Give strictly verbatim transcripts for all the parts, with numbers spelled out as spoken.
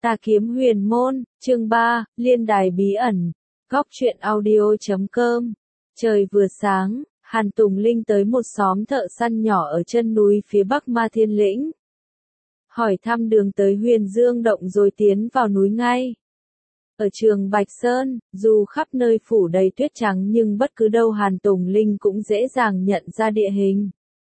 Tà kiếm huyền môn, chương ba, liên đài bí ẩn, góc truyện audio chấm com. Trời vừa sáng, Hàn Tùng Linh tới một xóm thợ săn nhỏ ở chân núi phía bắc Ma Thiên Lĩnh. Hỏi thăm đường tới Huyền Dương Động rồi tiến vào núi ngay. Ở Trường Bạch Sơn, dù khắp nơi phủ đầy tuyết trắng nhưng bất cứ đâu Hàn Tùng Linh cũng dễ dàng nhận ra địa hình.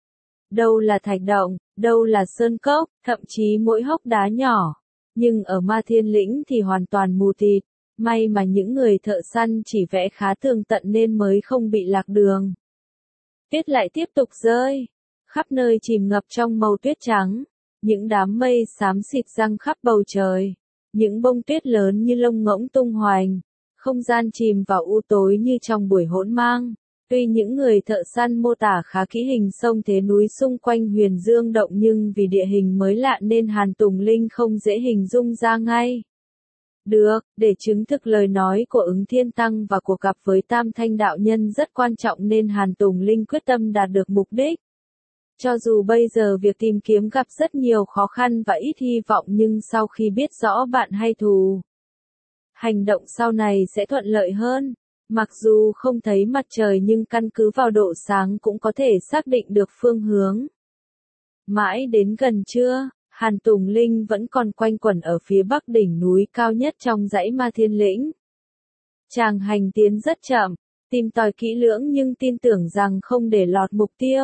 Đâu là thạch động, đâu là sơn cốc, thậm chí mỗi hốc đá nhỏ. Nhưng ở Ma Thiên Lĩnh thì hoàn toàn mù tịt, may mà những người thợ săn chỉ vẽ khá tường tận nên mới không bị lạc đường. Tuyết lại tiếp tục rơi, khắp nơi chìm ngập trong màu tuyết trắng, những đám mây xám xịt giăng khắp bầu trời, những bông tuyết lớn như lông ngỗng tung hoành, không gian chìm vào u tối như trong buổi hỗn mang. Tuy những người thợ săn mô tả khá kỹ hình sông thế núi xung quanh Huyền Dương Động nhưng vì địa hình mới lạ nên Hàn Tùng Linh không dễ hình dung ra ngay. Được, để chứng thực lời nói của Ứng Thiên Tăng và cuộc gặp với Tam Thanh Đạo Nhân rất quan trọng nên Hàn Tùng Linh quyết tâm đạt được mục đích. Cho dù bây giờ việc tìm kiếm gặp rất nhiều khó khăn và ít hy vọng nhưng sau khi biết rõ bạn hay thù, hành động sau này sẽ thuận lợi hơn. Mặc dù không thấy mặt trời nhưng căn cứ vào độ sáng cũng có thể xác định được phương hướng. Mãi đến gần trưa, Hàn Tùng Linh vẫn còn quanh quẩn ở phía bắc đỉnh núi cao nhất trong dãy Ma Thiên Lĩnh. Chàng hành tiến rất chậm, tìm tòi kỹ lưỡng nhưng tin tưởng rằng không để lọt mục tiêu.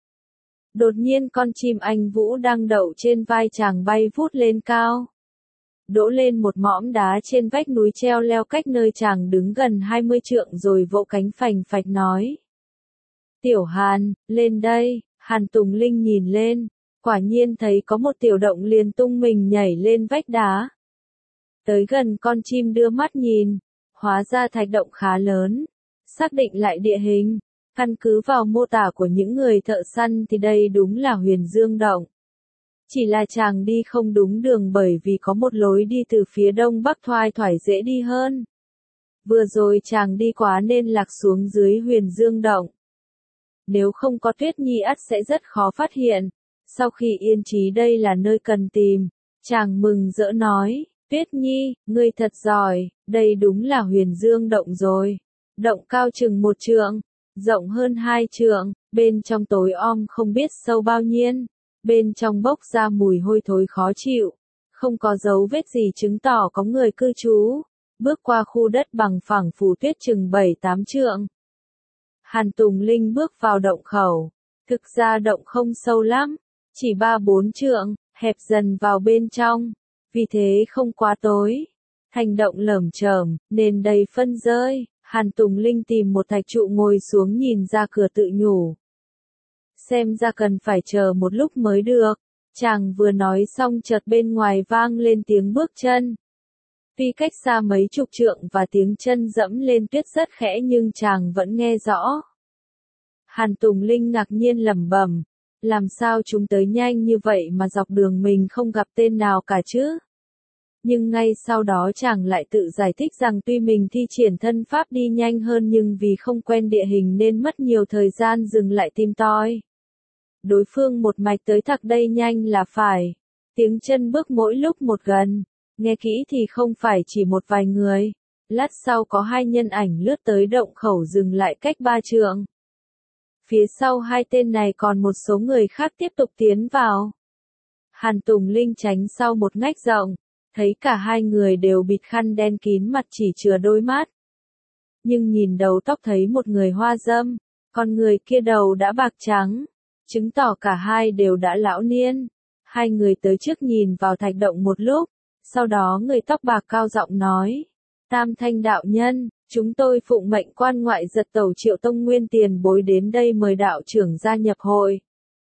Đột nhiên con chim anh vũ đang đậu trên vai chàng bay vút lên cao. Đỗ lên một mỏm đá trên vách núi treo leo cách nơi chàng đứng gần hai mươi trượng rồi vỗ cánh phành phạch nói. Tiểu Hàn, lên đây. Hàn Tùng Linh nhìn lên, quả nhiên thấy có một tiểu động liền tung mình nhảy lên vách đá. Tới gần con chim đưa mắt nhìn, hóa ra thạch động khá lớn. Xác định lại địa hình, căn cứ vào mô tả của những người thợ săn thì đây đúng là Huyền Dương Động. Chỉ là chàng đi không đúng đường bởi vì có một lối đi từ phía đông bắc thoai thoải dễ đi hơn. Vừa rồi chàng đi quá nên lạc xuống dưới Huyền Dương Động. Nếu không có Tuyết Nhi ắt sẽ rất khó phát hiện. Sau khi yên trí đây là nơi cần tìm, chàng mừng rỡ nói, Tuyết Nhi, ngươi thật giỏi, đây đúng là Huyền Dương Động rồi. Động cao chừng một trượng, rộng hơn hai trượng, bên trong tối om không biết sâu bao nhiêu. Bên trong bốc ra mùi hôi thối khó chịu, không có dấu vết gì chứng tỏ có người cư trú. Bước qua khu đất bằng phẳng phủ tuyết chừng bảy tám trượng. Hàn Tùng Linh bước vào động khẩu, thực ra động không sâu lắm, chỉ ba bốn trượng, hẹp dần vào bên trong, vì thế không quá tối. Thành động lởm chởm, nên đầy phân rơi. Hàn Tùng Linh tìm một thạch trụ ngồi xuống nhìn ra cửa tự nhủ. Xem ra cần phải chờ một lúc mới được. Chàng vừa nói xong chợt bên ngoài vang lên tiếng bước chân. Tuy cách xa mấy chục trượng và tiếng chân dẫm lên tuyết rất khẽ nhưng chàng vẫn nghe rõ. Hàn Tùng Linh ngạc nhiên lẩm bẩm, làm sao chúng tới nhanh như vậy mà dọc đường mình không gặp tên nào cả chứ? Nhưng ngay sau đó chàng lại tự giải thích rằng tuy mình thi triển thân pháp đi nhanh hơn nhưng vì không quen địa hình nên mất nhiều thời gian dừng lại tìm tòi. Đối phương một mạch tới thạc đây nhanh là phải. Tiếng chân bước mỗi lúc một gần. Nghe kỹ thì không phải chỉ một vài người. Lát sau có hai nhân ảnh lướt tới động khẩu dừng lại cách ba trượng. Phía sau hai tên này còn một số người khác tiếp tục tiến vào. Hàn Tùng Linh tránh sau một ngách rộng. Thấy cả hai người đều bịt khăn đen kín mặt chỉ chừa đôi mắt. Nhưng nhìn đầu tóc thấy một người hoa râm. Còn người kia đầu đã bạc trắng. Chứng tỏ cả hai đều đã lão niên. Hai người tới trước nhìn vào thạch động một lúc, sau đó người tóc bạc cao giọng nói, Tam Thanh Đạo Nhân, chúng tôi phụng mệnh quan ngoại giật tẩu Triệu Tông Nguyên tiền bối đến đây mời đạo trưởng gia nhập hội.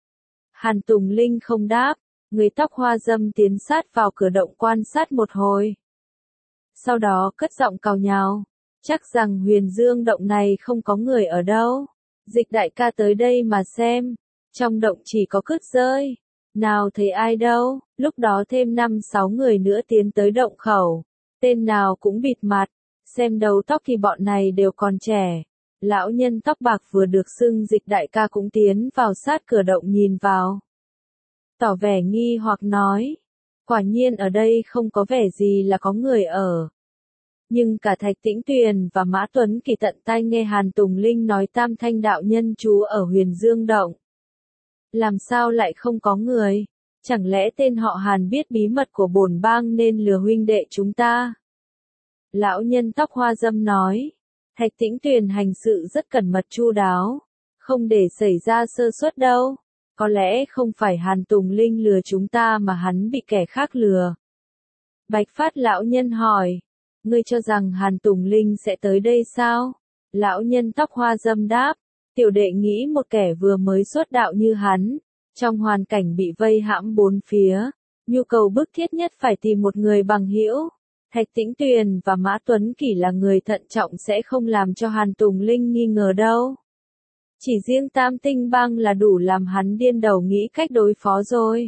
Hàn Tùng Linh không đáp, người tóc hoa râm tiến sát vào cửa động quan sát một hồi. Sau đó cất giọng càu nhàu, chắc rằng Huyền Dương Động này không có người ở đâu. Dịch đại ca tới đây mà xem. Trong động chỉ có cứt rơi, nào thấy ai đâu. Lúc đó thêm năm sáu người nữa tiến tới động khẩu, tên nào cũng bịt mặt, xem đầu tóc thì bọn này đều còn trẻ. Lão nhân tóc bạc vừa được xưng Dịch đại ca cũng tiến vào sát cửa động nhìn vào. Tỏ vẻ nghi hoặc nói, Quả nhiên ở đây không có vẻ gì là có người ở. Nhưng cả Thạch Tĩnh Tuyền và Mã Tuấn Kỳ tận tai nghe Hàn Tùng Linh nói Tam Thanh đạo nhân trú ở Huyền Dương Động. Làm sao lại không có người? Chẳng lẽ tên họ Hàn biết bí mật của bổn bang nên lừa huynh đệ chúng ta? Lão nhân tóc hoa dâm nói. Thạch Tĩnh Tuyền hành sự rất cẩn mật chu đáo, không để xảy ra sơ suất đâu. Có lẽ không phải Hàn Tùng Linh lừa chúng ta mà hắn bị kẻ khác lừa. Bạch Phát lão nhân hỏi. Ngươi cho rằng Hàn Tùng Linh sẽ tới đây sao? Lão nhân tóc hoa dâm đáp. Tiểu đệ nghĩ một kẻ vừa mới xuất đạo như hắn, trong hoàn cảnh bị vây hãm bốn phía, nhu cầu bức thiết nhất phải tìm một người bằng hữu. Thạch Tĩnh Tuyền và Mã Tuấn Kỳ là người thận trọng sẽ không làm cho Hàn Tùng Linh nghi ngờ đâu. Chỉ riêng Tam Tinh Bang là đủ làm hắn điên đầu nghĩ cách đối phó rồi.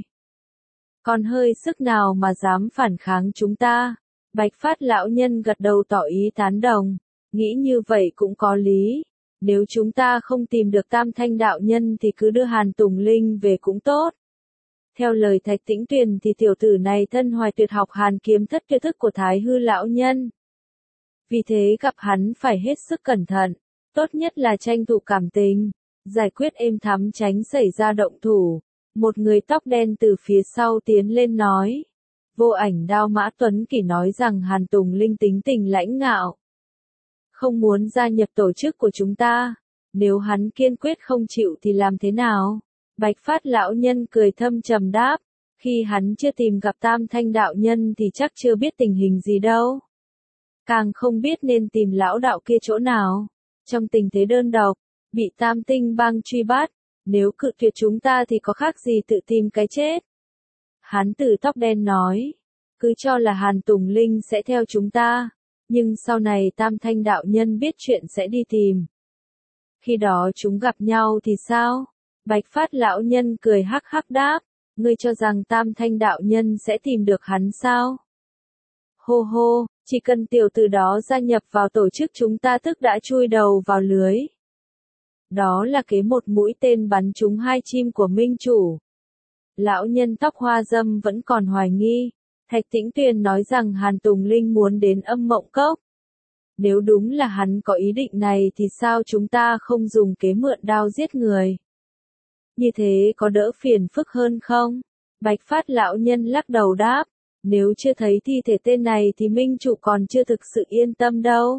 Còn hơi sức nào mà dám phản kháng chúng ta? Bạch Phát lão nhân gật đầu tỏ ý tán đồng. Nghĩ như vậy cũng có lý. Nếu chúng ta không tìm được Tam Thanh đạo nhân thì cứ đưa Hàn Tùng Linh về cũng tốt. Theo lời Thạch Tĩnh Tuyền thì tiểu tử này thân hoài tuyệt học Hàn kiếm thất tuyệt thức của Thái Hư lão nhân. Vì thế gặp hắn phải hết sức cẩn thận, tốt nhất là tranh thủ cảm tình, giải quyết êm thắm tránh xảy ra động thủ. Một người tóc đen từ phía sau tiến lên nói. Vô Ảnh Đao Mã Tuấn Kỳ nói rằng Hàn Tùng Linh tính tình lãnh ngạo, không muốn gia nhập tổ chức của chúng ta. Nếu hắn kiên quyết không chịu thì làm thế nào? Bạch Phát lão nhân cười thâm trầm đáp. Khi hắn chưa tìm gặp Tam Thanh đạo nhân thì chắc chưa biết tình hình gì đâu. Càng không biết nên tìm lão đạo kia chỗ nào. Trong tình thế đơn độc, bị Tam Tinh Bang truy bắt, nếu cự tuyệt chúng ta thì có khác gì tự tìm cái chết. Hán tử tóc đen nói. Cứ cho là Hàn Tùng Linh sẽ theo chúng ta. Nhưng sau này Tam Thanh đạo nhân biết chuyện sẽ đi tìm. Khi đó chúng gặp nhau thì sao? Bạch Phát lão nhân cười hắc hắc đáp. Ngươi cho rằng Tam Thanh đạo nhân sẽ tìm được hắn sao? Hô hô, chỉ cần tiểu tử đó gia nhập vào tổ chức chúng ta tức đã chui đầu vào lưới. Đó là kế một mũi tên bắn trúng hai chim của minh chủ. Lão nhân tóc hoa dâm vẫn còn hoài nghi. Thạch Tĩnh Tuyền nói rằng Hàn Tùng Linh muốn đến Âm Mộng Cốc. Nếu đúng là hắn có ý định này thì sao chúng ta không dùng kế mượn đao giết người? Như thế có đỡ phiền phức hơn không? Bạch Phát lão nhân lắc đầu đáp. Nếu chưa thấy thi thể tên này thì minh chủ còn chưa thực sự yên tâm đâu.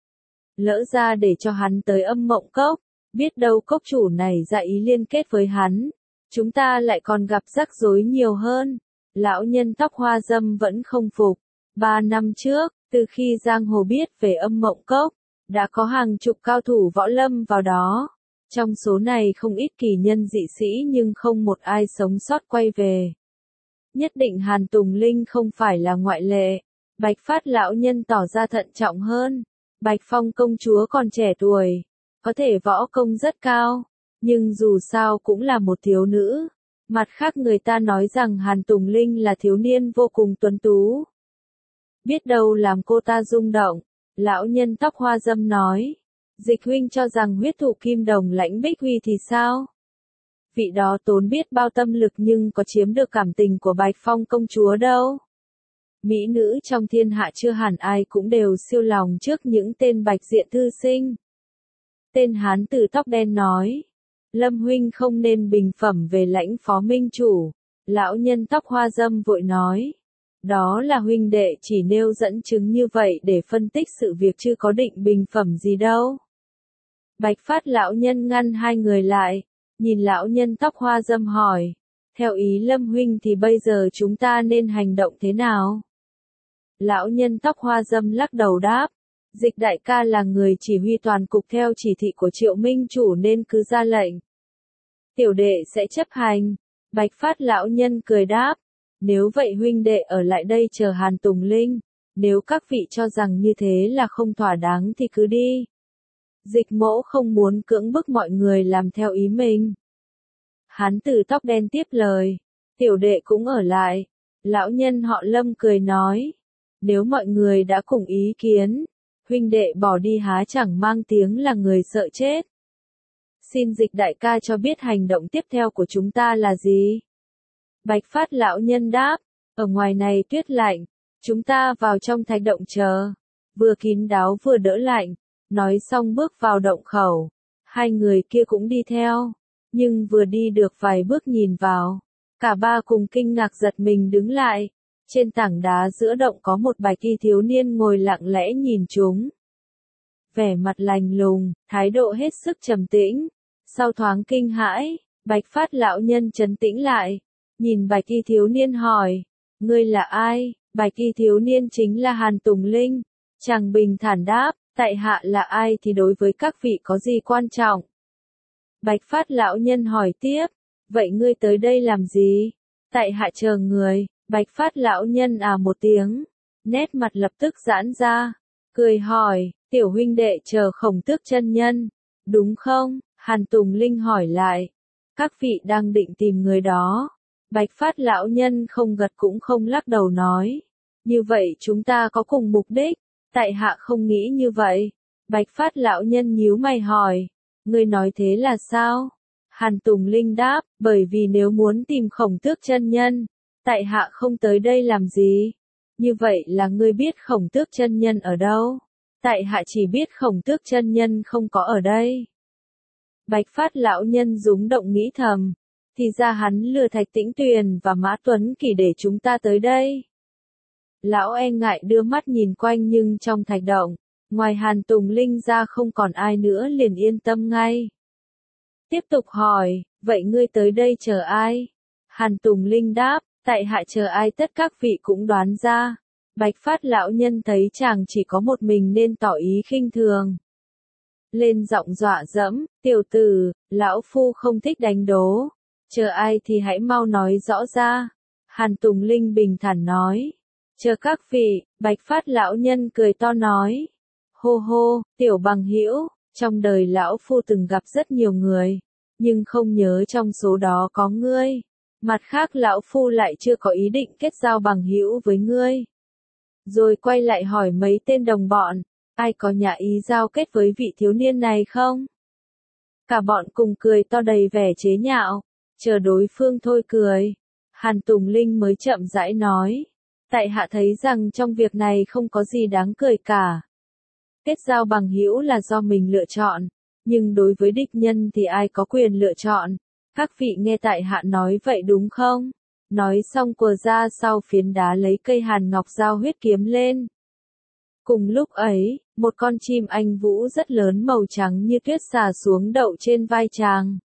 Lỡ ra để cho hắn tới Âm Mộng Cốc, biết đâu cốc chủ này ra ý liên kết với hắn, chúng ta lại còn gặp rắc rối nhiều hơn. Lão nhân tóc hoa dâm vẫn không phục. Ba năm trước, từ khi giang hồ biết về Âm Mộng Cốc, đã có hàng chục cao thủ võ lâm vào đó. Trong số này không ít kỳ nhân dị sĩ nhưng không một ai sống sót quay về. Nhất định Hàn Tùng Linh không phải là ngoại lệ. Bạch Phát lão nhân tỏ ra thận trọng hơn. Bạch Phong công chúa còn trẻ tuổi, có thể võ công rất cao, nhưng dù sao cũng là một thiếu nữ. Mặt khác người ta nói rằng Hàn Tùng Linh là thiếu niên vô cùng tuấn tú. Biết đâu làm cô ta rung động. Lão nhân tóc hoa dâm nói. Dịch huynh cho rằng huyết thủ kim đồng lãnh Bích Huy thì sao? Vị đó tốn biết bao tâm lực nhưng có chiếm được cảm tình của Bạch Phong công chúa đâu. Mỹ nữ trong thiên hạ chưa hẳn ai cũng đều siêu lòng trước những tên bạch diện thư sinh. Tên hán tử tóc đen nói. Lâm huynh không nên bình phẩm về lãnh phó minh chủ. Lão nhân tóc hoa dâm vội nói. Đó là huynh đệ chỉ nêu dẫn chứng như vậy để phân tích sự việc chứ có định bình phẩm gì đâu. Bạch Phát lão nhân ngăn hai người lại, nhìn lão nhân tóc hoa dâm hỏi. Theo ý Lâm huynh thì bây giờ chúng ta nên hành động thế nào? Lão nhân tóc hoa dâm lắc đầu đáp. Dịch đại ca là người chỉ huy toàn cục theo chỉ thị của Triệu Minh chủ nên cứ ra lệnh. Tiểu đệ sẽ chấp hành. Bạch Phát lão nhân cười đáp. Nếu vậy huynh đệ ở lại đây chờ Hàn Tùng Linh. Nếu các vị cho rằng như thế là không thỏa đáng thì cứ đi. Dịch mỗ không muốn cưỡng bức mọi người làm theo ý mình. Hán tử tóc đen tiếp lời. Tiểu đệ cũng ở lại. Lão nhân họ Lâm cười nói. Nếu mọi người đã cùng ý kiến, huynh đệ bỏ đi há chẳng mang tiếng là người sợ chết. Xin dịch đại ca cho biết hành động tiếp theo của chúng ta là gì? Bạch Phát lão nhân đáp. Ở ngoài này tuyết lạnh, chúng ta vào trong thạch động chờ. Vừa kín đáo vừa đỡ lạnh, nói xong bước vào động khẩu. Hai người kia cũng đi theo, nhưng vừa đi được vài bước nhìn vào. Cả ba cùng kinh ngạc giật mình đứng lại. Trên tảng đá giữa động có một bạch y thiếu niên ngồi lặng lẽ nhìn chúng. Vẻ mặt lạnh lùng, thái độ hết sức trầm tĩnh. Sau thoáng kinh hãi, Bạch Phát lão nhân trấn tĩnh lại. Nhìn bạch y thiếu niên hỏi, ngươi là ai? Bạch y thiếu niên chính là Hàn Tùng Linh. Chàng bình thản đáp, tại hạ là ai thì đối với các vị có gì quan trọng? Bạch Phát lão nhân hỏi tiếp, vậy ngươi tới đây làm gì? Tại hạ chờ người. Bạch Phát lão nhân à một tiếng, nét mặt lập tức giãn ra, cười hỏi, tiểu huynh đệ chờ Khổng Tước chân nhân, đúng không? Hàn Tùng Linh hỏi lại, các vị đang định tìm người đó. Bạch Phát lão nhân không gật cũng không lắc đầu nói, như vậy chúng ta có cùng mục đích, tại hạ không nghĩ như vậy. Bạch Phát lão nhân nhíu mày hỏi, ngươi nói thế là sao? Hàn Tùng Linh đáp, bởi vì nếu muốn tìm Khổng Tước chân nhân, tại hạ không tới đây làm gì? Như vậy là ngươi biết Khổng Tước chân nhân ở đâu? Tại hạ chỉ biết Khổng Tước chân nhân không có ở đây. Bạch Phát lão nhân rúng động nghĩ thầm, thì ra hắn lừa Thạch Tĩnh Tuyền và Mã Tuấn Kỳ để chúng ta tới đây. Lão e ngại đưa mắt nhìn quanh nhưng trong thạch động, ngoài Hàn Tùng Linh ra không còn ai nữa liền yên tâm ngay. Tiếp tục hỏi, vậy ngươi tới đây chờ ai? Hàn Tùng Linh đáp, tại hạ chờ ai tất các vị cũng đoán ra. Bạch Phát lão nhân thấy chàng chỉ có một mình nên tỏ ý khinh thường. Lên giọng dọa dẫm, tiểu tử, lão phu không thích đánh đố. Chờ ai thì hãy mau nói rõ ra. Hàn Tùng Linh bình thản nói. Chờ các vị, Bạch Phát lão nhân cười to nói. Hô hô, tiểu bằng hữu, trong đời lão phu từng gặp rất nhiều người, nhưng không nhớ trong số đó có ngươi. Mặt khác lão phu lại chưa có ý định kết giao bằng hữu với ngươi. Rồi quay lại hỏi mấy tên đồng bọn, ai có nhà ý giao kết với vị thiếu niên này không? Cả bọn cùng cười to đầy vẻ chế nhạo, chờ đối phương thôi cười. Hàn Tùng Linh mới chậm rãi nói, tại hạ thấy rằng trong việc này không có gì đáng cười cả. Kết giao bằng hữu là do mình lựa chọn, nhưng đối với địch nhân thì ai có quyền lựa chọn? Các vị nghe tại hạ nói vậy đúng không? Nói xong quờ ra sau phiến đá lấy cây hàn ngọc giao huyết kiếm lên. Cùng lúc ấy, một con chim anh vũ rất lớn màu trắng như tuyết xà xuống đậu trên vai chàng.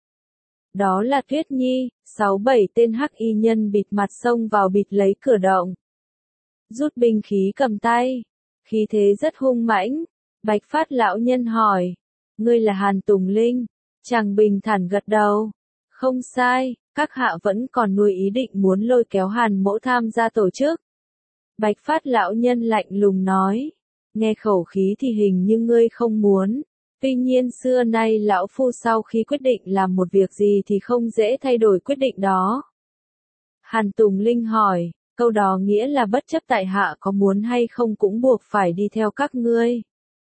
Đó là Tuyết Nhi, sáu bảy tên hắc y nhân bịt mặt xông vào bịt lấy cửa động. Rút binh khí cầm tay, khí thế rất hung mãnh. Bạch Phát lão nhân hỏi, ngươi là Hàn Tùng Linh? Chàng bình thản gật đầu. Không sai, các hạ vẫn còn nuôi ý định muốn lôi kéo Hàn mỗ tham gia tổ chức. Bạch Phát lão nhân lạnh lùng nói, nghe khẩu khí thì hình như ngươi không muốn. Tuy nhiên xưa nay lão phu sau khi quyết định làm một việc gì thì không dễ thay đổi quyết định đó. Hàn Tùng Linh hỏi, câu đó nghĩa là bất chấp tại hạ có muốn hay không cũng buộc phải đi theo các ngươi.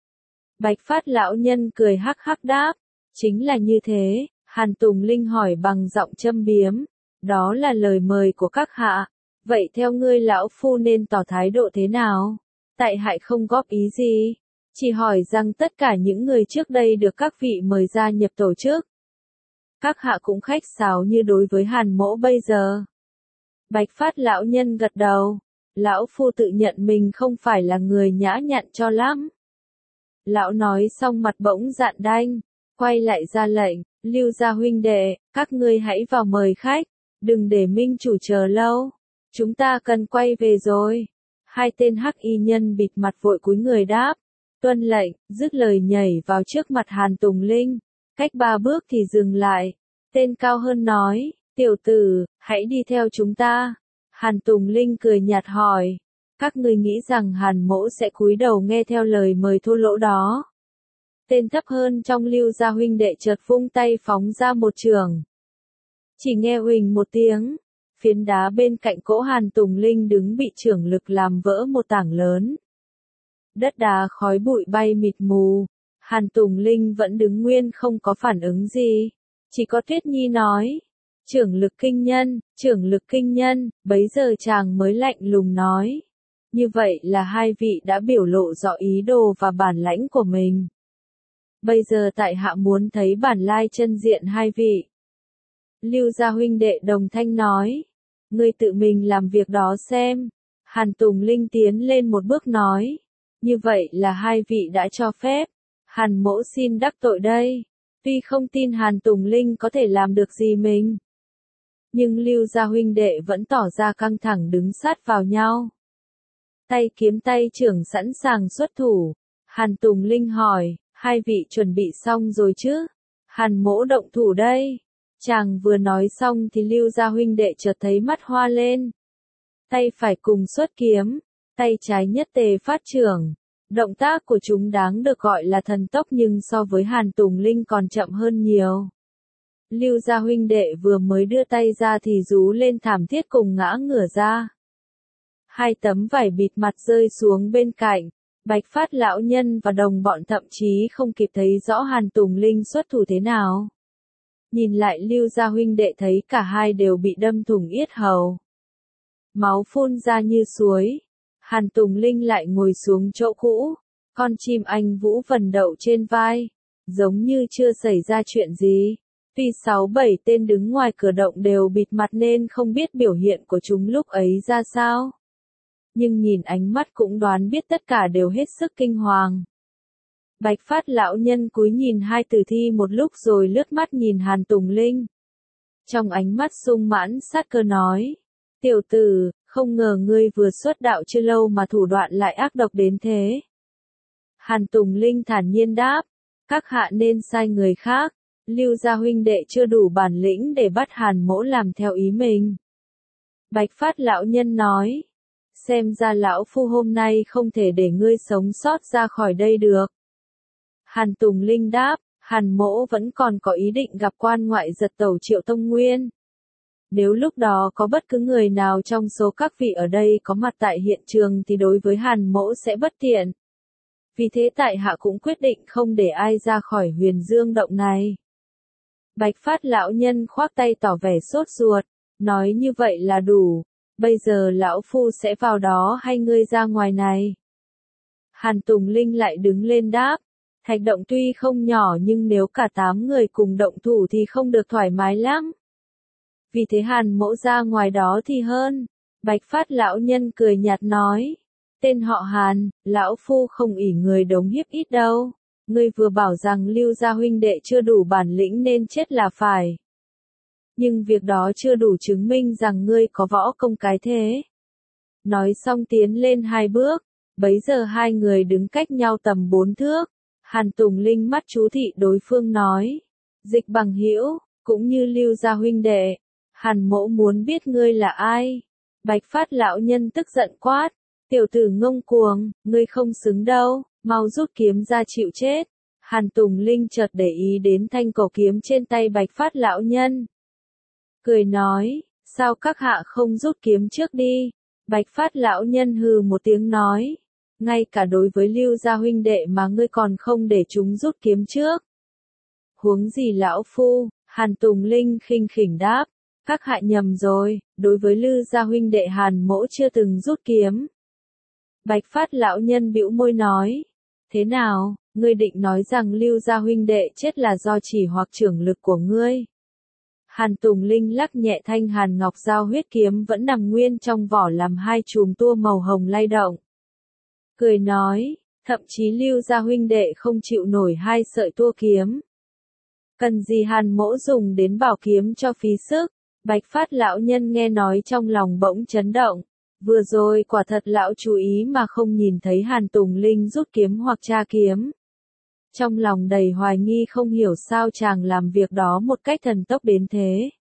Bạch Phát lão nhân cười hắc hắc đáp, chính là như thế. Hàn Tùng Linh hỏi bằng giọng châm biếm, đó là lời mời của các hạ, vậy theo ngươi lão phu nên tỏ thái độ thế nào? Tại hạ không góp ý gì, chỉ hỏi rằng tất cả những người trước đây được các vị mời gia nhập tổ chức. Các hạ cũng khách sáo như đối với Hàn mỗ bây giờ. Bạch Phát lão nhân gật đầu, lão phu tự nhận mình không phải là người nhã nhặn cho lắm. Lão nói xong mặt bỗng dạn đanh, quay lại ra lệnh, Lưu gia huynh đệ, các ngươi hãy vào mời khách, đừng để minh chủ chờ lâu, chúng ta cần quay về rồi. Hai tên hắc y nhân bịt mặt vội cúi người đáp, tuân lệnh, dứt lời nhảy vào trước mặt Hàn Tùng Linh, cách ba bước thì dừng lại, tên cao hơn nói, tiểu tử, hãy đi theo chúng ta. Hàn Tùng Linh cười nhạt hỏi, các ngươi nghĩ rằng Hàn mỗ sẽ cúi đầu nghe theo lời mời thô lỗ đó? Tên thấp hơn trong Lưu gia huynh đệ chợt vung tay phóng ra một chưởng. Chỉ nghe huỳnh một tiếng, phiến đá bên cạnh cỗ Hàn Tùng Linh đứng bị chưởng lực làm vỡ một tảng lớn. Đất đá khói bụi bay mịt mù, Hàn Tùng Linh vẫn đứng nguyên không có phản ứng gì. Chỉ có Tuyết Nhi nói, Trưởng lực kinh nhân, trưởng lực kinh nhân, bấy giờ chàng mới lạnh lùng nói. Như vậy là hai vị đã biểu lộ rõ ý đồ và bản lãnh của mình. Bây giờ tại hạ muốn thấy bản lai chân diện hai vị. Lưu gia huynh đệ đồng thanh nói. Ngươi tự mình làm việc đó xem. Hàn Tùng Linh tiến lên một bước nói. Như vậy là hai vị đã cho phép. Hàn mỗ xin đắc tội đây. Tuy không tin Hàn Tùng Linh có thể làm được gì mình. Nhưng Lưu gia huynh đệ vẫn tỏ ra căng thẳng đứng sát vào nhau. Tay kiếm tay trưởng sẵn sàng xuất thủ. Hàn Tùng Linh hỏi, hai vị chuẩn bị xong rồi chứ? Hàn mỗ động thủ đây. Chàng vừa nói xong thì Lưu gia huynh đệ chợt thấy mắt hoa lên. Tay phải cùng xuất kiếm, tay trái nhất tề phát trưởng. Động tác của chúng đáng được gọi là thần tốc nhưng so với Hàn Tùng Linh còn chậm hơn nhiều. Lưu gia huynh đệ vừa mới đưa tay ra thì rú lên thảm thiết cùng ngã ngửa ra. Hai tấm vải bịt mặt rơi xuống bên cạnh, Bạch Phát lão nhân và đồng bọn thậm chí không kịp thấy rõ Hàn Tùng Linh xuất thủ thế nào. Nhìn lại Lưu gia huynh đệ thấy cả hai đều bị đâm thủng yết hầu. Máu phun ra như suối. Hàn Tùng Linh lại ngồi xuống chỗ cũ, con chim anh vũ vần đậu trên vai, giống như chưa xảy ra chuyện gì. Tuy sáu bảy tên đứng ngoài cửa động đều bịt mặt nên không biết biểu hiện của chúng lúc ấy ra sao. Nhưng nhìn ánh mắt cũng đoán biết tất cả đều hết sức kinh hoàng. Bạch Phát lão nhân cúi nhìn hai tử thi một lúc rồi lướt mắt nhìn Hàn Tùng Linh. Trong ánh mắt sung mãn sát cơ nói. Tiểu tử, không ngờ ngươi vừa xuất đạo chưa lâu mà thủ đoạn lại ác độc đến thế. Hàn Tùng Linh thản nhiên đáp. Các hạ nên sai người khác. Lưu gia huynh đệ chưa đủ bản lĩnh để bắt Hàn mỗ làm theo ý mình. Bạch Phát lão nhân nói. Xem ra lão phu hôm nay không thể để ngươi sống sót ra khỏi đây được. Hàn Tùng Linh đáp, Hàn mỗ vẫn còn có ý định gặp quan ngoại giật tẩu Triệu Tông Nguyên. Nếu lúc đó có bất cứ người nào trong số các vị ở đây có mặt tại hiện trường thì đối với Hàn mỗ sẽ bất tiện. Vì thế tại hạ cũng quyết định không để ai ra khỏi Huyền Dương động này. Bạch Phát lão nhân khoác tay tỏ vẻ sốt ruột, nói như vậy là đủ. Bây giờ lão phu sẽ vào đó hay ngươi ra ngoài này? Hàn Tùng Linh lại đứng lên đáp. Thạch động tuy không nhỏ nhưng nếu cả tám người cùng động thủ thì không được thoải mái lắm. Vì thế Hàn mỗ ra ngoài đó thì hơn. Bạch Phát lão nhân cười nhạt nói. Tên họ Hàn, lão phu không ỷ người đống hiếp ít đâu. Ngươi vừa bảo rằng Lưu gia huynh đệ chưa đủ bản lĩnh nên chết là phải. Nhưng việc đó chưa đủ chứng minh rằng ngươi có võ công cái thế. Nói xong tiến lên hai bước, bấy giờ hai người đứng cách nhau tầm bốn thước. Hàn Tùng Linh mắt chú thị đối phương nói. Dịch bằng hữu, cũng như Lưu gia huynh đệ. Hàn mỗ muốn biết ngươi là ai. Bạch Phát lão nhân tức giận quát. Tiểu tử ngông cuồng, ngươi không xứng đâu, mau rút kiếm ra chịu chết. Hàn Tùng Linh chợt để ý đến thanh cổ kiếm trên tay Bạch Phát lão nhân. Cười nói, sao các hạ không rút kiếm trước đi? Bạch Phát lão nhân hừ một tiếng nói. Ngay cả đối với Lưu gia huynh đệ mà ngươi còn không để chúng rút kiếm trước. Huống gì lão phu, Hàn Tùng Linh khinh khỉnh đáp. Các hạ nhầm rồi, đối với Lưu gia huynh đệ Hàn mỗ chưa từng rút kiếm. Bạch Phát lão nhân bĩu môi nói. Thế nào, ngươi định nói rằng Lưu gia huynh đệ chết là do chỉ hoặc trưởng lực của ngươi? Hàn Tùng Linh lắc nhẹ thanh hàn ngọc giao huyết kiếm vẫn nằm nguyên trong vỏ làm hai chùm tua màu hồng lay động. Cười nói, thậm chí Lưu gia huynh đệ không chịu nổi hai sợi tua kiếm. Cần gì Hàn mỗ dùng đến bảo kiếm cho phí sức? Bạch Phát lão nhân nghe nói trong lòng bỗng chấn động. Vừa rồi quả thật lão chú ý mà không nhìn thấy Hàn Tùng Linh rút kiếm hoặc tra kiếm. Trong lòng đầy hoài nghi không hiểu sao chàng làm việc đó một cách thần tốc đến thế.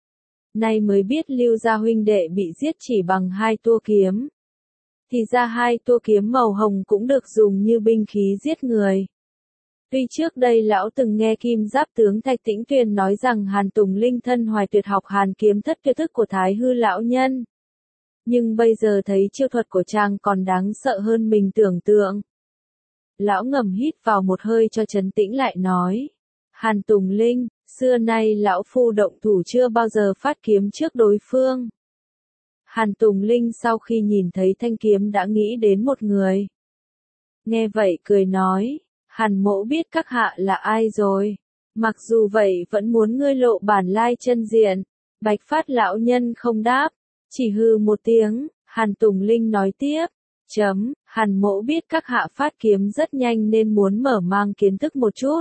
Nay mới biết Lưu gia huynh đệ bị giết chỉ bằng hai tua kiếm. Thì ra hai tua kiếm màu hồng cũng được dùng như binh khí giết người. Tuy trước đây lão từng nghe Kim Giáp tướng Thạch Tĩnh Tuyền nói rằng Hàn Tùng Linh thân hoài tuyệt học Hàn kiếm thất tuyệt thức của Thái Hư lão nhân. Nhưng bây giờ thấy chiêu thuật của chàng còn đáng sợ hơn mình tưởng tượng. Lão ngầm hít vào một hơi cho trấn tĩnh lại nói. Hàn Tùng Linh, Xưa nay lão phu động thủ chưa bao giờ phát kiếm trước đối phương. Hàn Tùng Linh sau khi nhìn thấy thanh kiếm đã nghĩ đến một người. Nghe vậy cười nói, Hàn mỗ biết các hạ là ai rồi. Mặc dù vậy vẫn muốn ngươi lộ bản lai chân diện. Bạch Phát lão nhân không đáp, chỉ hừ một tiếng. Hàn Tùng Linh nói tiếp, chấm, Hàn mỗ biết các hạ phát kiếm rất nhanh nên muốn mở mang kiến thức một chút.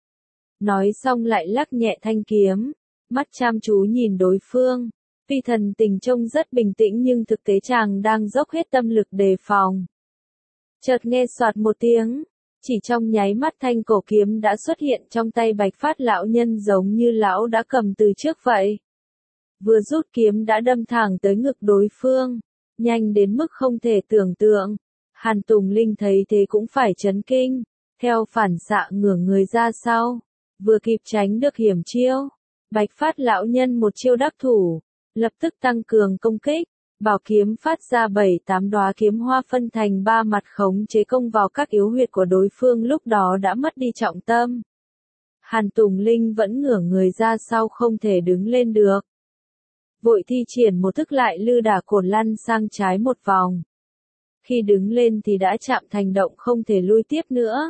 Nói xong lại lắc nhẹ thanh kiếm, mắt chăm chú nhìn đối phương. Tuy thần tình trông rất bình tĩnh nhưng thực tế chàng đang dốc hết tâm lực đề phòng. Chợt nghe soạt một tiếng, chỉ trong nháy mắt thanh cổ kiếm đã xuất hiện trong tay Bạch Phát lão nhân giống như lão đã cầm từ trước vậy. Vừa rút kiếm đã đâm thẳng tới ngực đối phương, nhanh đến mức không thể tưởng tượng. Hàn Tùng Linh thấy thế cũng phải chấn kinh, theo phản xạ ngửa người ra sau, vừa kịp tránh được hiểm chiêu. Bạch Phát lão nhân một chiêu đắc thủ, lập tức tăng cường công kích, bảo kiếm phát ra bảy tám đóa kiếm hoa phân thành ba mặt khống chế công vào các yếu huyệt của đối phương lúc đó đã mất đi trọng tâm. Hàn Tùng Linh vẫn ngửa người ra sau không thể đứng lên được. Vội thi triển một thức lại lư đả cổn lăn sang trái một vòng. Khi đứng lên thì đã chạm thành động không thể lui tiếp nữa.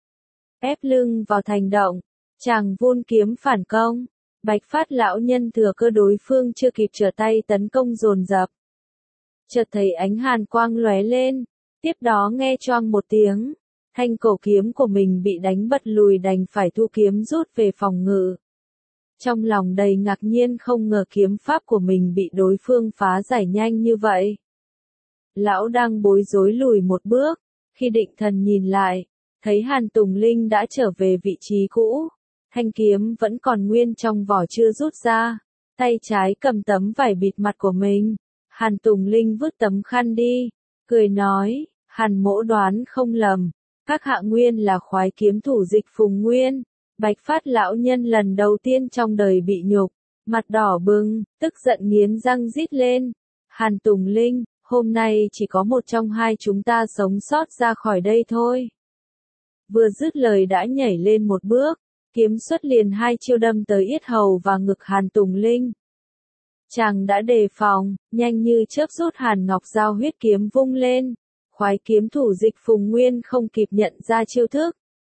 Ép lưng vào thành động, chàng vun kiếm phản công. Bạch Phát lão nhân thừa cơ đối phương chưa kịp trở tay tấn công dồn dập. Chợt thấy ánh hàn quang lóe lên, tiếp đó nghe choang một tiếng, thanh cổ kiếm của mình bị đánh bật lùi đành phải thu kiếm rút về phòng ngự. Trong lòng đầy ngạc nhiên không ngờ kiếm pháp của mình bị đối phương phá giải nhanh như vậy. Lão đang bối rối lùi một bước, khi định thần nhìn lại, thấy Hàn Tùng Linh đã trở về vị trí cũ. Thanh kiếm vẫn còn nguyên trong vỏ chưa rút ra, tay trái cầm tấm vải bịt mặt của mình. Hàn Tùng Linh vứt tấm khăn đi, cười nói, Hàn mỗ đoán không lầm, các hạ nguyên là khoái kiếm thủ Dịch Phùng Nguyên. Bạch Phát lão nhân lần đầu tiên trong đời bị nhục, mặt đỏ bừng, tức giận nghiến răng rít lên. Hàn Tùng Linh, hôm nay chỉ có một trong hai chúng ta sống sót ra khỏi đây thôi. Vừa dứt lời đã nhảy lên một bước, kiếm xuất liền hai chiêu đâm tới yết hầu và ngực Hàn Tùng Linh. Chàng đã đề phòng, nhanh như chớp rút Hàn Ngọc Giao huyết kiếm vung lên. Khoái kiếm thủ Dịch Phùng Nguyên không kịp nhận ra chiêu thức.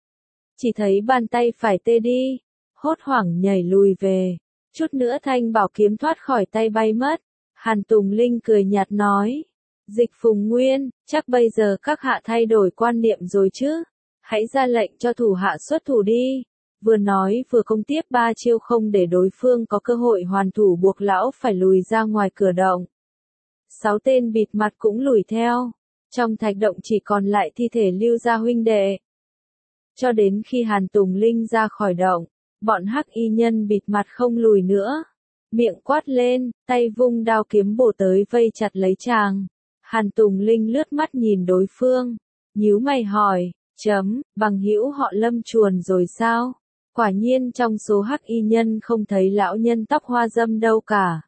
Chỉ thấy bàn tay phải tê đi, hốt hoảng nhảy lùi về. Chút nữa thanh bảo kiếm thoát khỏi tay bay mất. Hàn Tùng Linh cười nhạt nói, Dịch Phùng Nguyên, chắc bây giờ các hạ thay đổi quan niệm rồi chứ. Hãy ra lệnh cho thủ hạ xuất thủ đi. Vừa nói vừa công tiếp ba chiêu không để đối phương có cơ hội hoàn thủ buộc lão phải lùi ra ngoài cửa động. Sáu tên bịt mặt cũng lùi theo. Trong thạch động chỉ còn lại thi thể Lưu gia huynh đệ. Cho đến khi Hàn Tùng Linh ra khỏi động, bọn hắc y nhân bịt mặt không lùi nữa. Miệng quát lên, tay vung đao kiếm bổ tới vây chặt lấy chàng. Hàn Tùng Linh lướt mắt nhìn đối phương, nhíu mày hỏi, chấm, bằng hữu họ Lâm chuồn rồi sao? Quả nhiên trong số hắc y nhân không thấy lão nhân tóc hoa dâm đâu cả.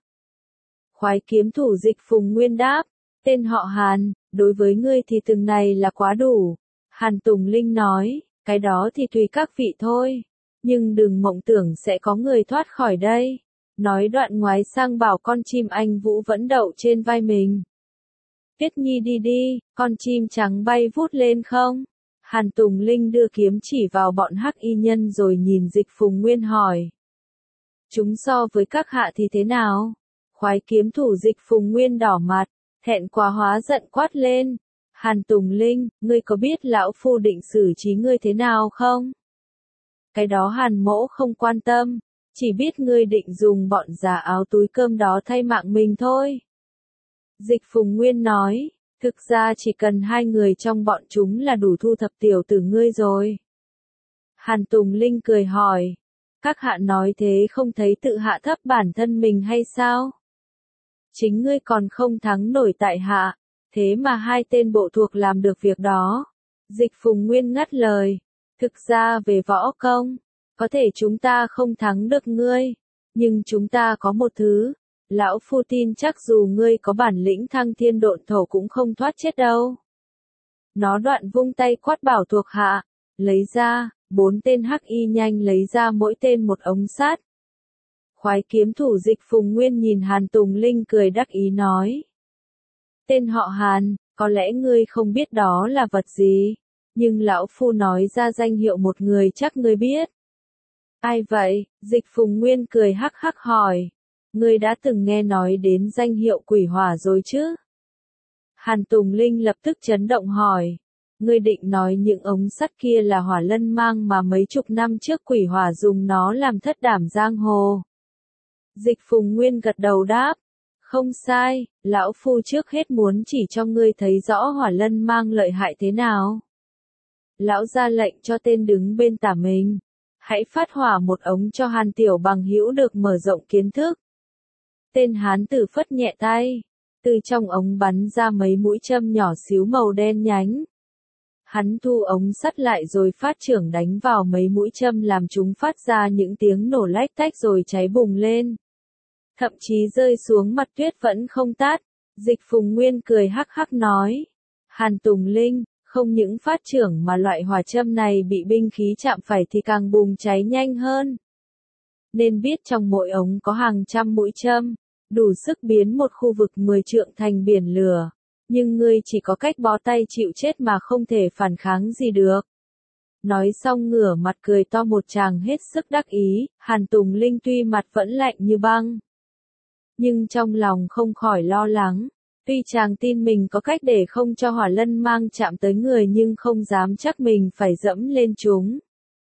Khoái kiếm thủ Dịch Phùng Nguyên đáp, tên họ Hàn, đối với ngươi thì từng này là quá đủ. Hàn Tùng Linh nói, cái đó thì tùy các vị thôi, nhưng đừng mộng tưởng sẽ có người thoát khỏi đây. Nói đoạn ngoái sang bảo con chim anh Vũ vẫn đậu trên vai mình. Tuyết Nhi đi đi, con chim trắng bay vút lên không? Hàn Tùng Linh đưa kiếm chỉ vào bọn hắc y nhân rồi nhìn Dịch Phùng Nguyên hỏi. Chúng so với các hạ thì thế nào? Khoái kiếm thủ Dịch Phùng Nguyên đỏ mặt, thẹn quá hóa giận quát lên. Hàn Tùng Linh, ngươi có biết lão phu định xử trí ngươi thế nào không? Cái đó Hàn mỗ không quan tâm, chỉ biết ngươi định dùng bọn già áo túi cơm đó thay mạng mình thôi. Dịch Phùng Nguyên nói, thực ra chỉ cần hai người trong bọn chúng là đủ thu thập tiểu tử ngươi rồi. Hàn Tùng Linh cười hỏi, các hạ nói thế không thấy tự hạ thấp bản thân mình hay sao? Chính ngươi còn không thắng nổi tại hạ, thế mà hai tên bộ thuộc làm được việc đó. Dịch Phùng Nguyên ngắt lời, thực ra về võ công, có thể chúng ta không thắng được ngươi, nhưng chúng ta có một thứ, lão phu tin chắc dù ngươi có bản lĩnh thăng thiên độn thổ cũng không thoát chết đâu. Nó đoạn vung tay quát bảo thuộc hạ, lấy ra, bốn tên hắc y nhanh lấy ra mỗi tên một ống sắt, Khoái kiếm thủ Dịch Phùng Nguyên nhìn Hàn Tùng Linh cười đắc ý nói. Tên họ Hàn, có lẽ ngươi không biết đó là vật gì, nhưng lão phu nói ra danh hiệu một người chắc ngươi biết. Ai vậy? Dịch Phùng Nguyên cười hắc hắc hỏi. Ngươi đã từng nghe nói đến danh hiệu quỷ hỏa rồi chứ? Hàn Tùng Linh lập tức chấn động hỏi. Ngươi định nói những ống sắt kia là hỏa lân mang mà mấy chục năm trước quỷ hỏa dùng nó làm thất đảm giang hồ. Dịch Phùng Nguyên gật đầu đáp. Không sai, lão phu trước hết muốn chỉ cho ngươi thấy rõ hỏa lân mang lợi hại thế nào. Lão ra lệnh cho tên đứng bên tả mình. Hãy phát hỏa một ống cho Hàn tiểu bằng hữu được mở rộng kiến thức. Tên hán tử phất nhẹ tay. Từ trong ống bắn ra mấy mũi châm nhỏ xíu màu đen nhánh. Hắn thu ống sắt lại rồi phát chưởng đánh vào mấy mũi châm làm chúng phát ra những tiếng nổ lách tách rồi cháy bùng lên. Thậm chí rơi xuống mặt tuyết vẫn không tát. Dịch Phùng Nguyên cười hắc hắc nói. Hàn Tùng Linh, không những phát chưởng mà loại hỏa châm này bị binh khí chạm phải thì càng bùng cháy nhanh hơn. Nên biết trong mỗi ống có hàng trăm mũi châm, đủ sức biến một khu vực mười trượng thành biển lửa. Nhưng ngươi chỉ có cách bó tay chịu chết mà không thể phản kháng gì được. Nói xong ngửa mặt cười to một tràng hết sức đắc ý, Hàn Tùng Linh tuy mặt vẫn lạnh như băng. Nhưng trong lòng không khỏi lo lắng. Tuy chàng tin mình có cách để không cho hỏa lân mang chạm tới người nhưng không dám chắc mình phải dẫm lên chúng.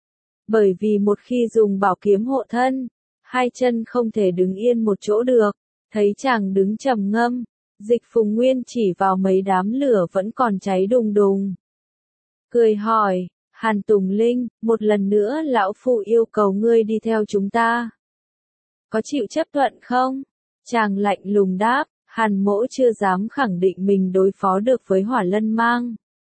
Bởi vì một khi dùng bảo kiếm hộ thân, hai chân không thể đứng yên một chỗ được. Thấy chàng đứng trầm ngâm, Dịch Phùng Nguyên chỉ vào mấy đám lửa vẫn còn cháy đùng đùng. Cười hỏi, Hàn Tùng Linh, một lần nữa lão phu yêu cầu ngươi đi theo chúng ta. Có chịu chấp thuận không? Chàng lạnh lùng đáp, Hàn mỗ chưa dám khẳng định mình đối phó được với hỏa lân mang.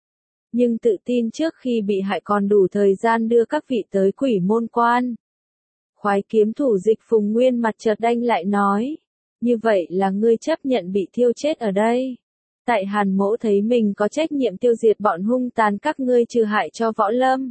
Nhưng tự tin trước khi bị hại còn đủ thời gian đưa các vị tới quỷ môn quan. Khoái kiếm thủ Dịch Phùng Nguyên mặt chợt đanh lại nói. Như vậy là ngươi chấp nhận bị thiêu chết ở đây. Tại Hàn mỗ thấy mình có trách nhiệm tiêu diệt bọn hung tàn các ngươi trừ hại cho võ lâm.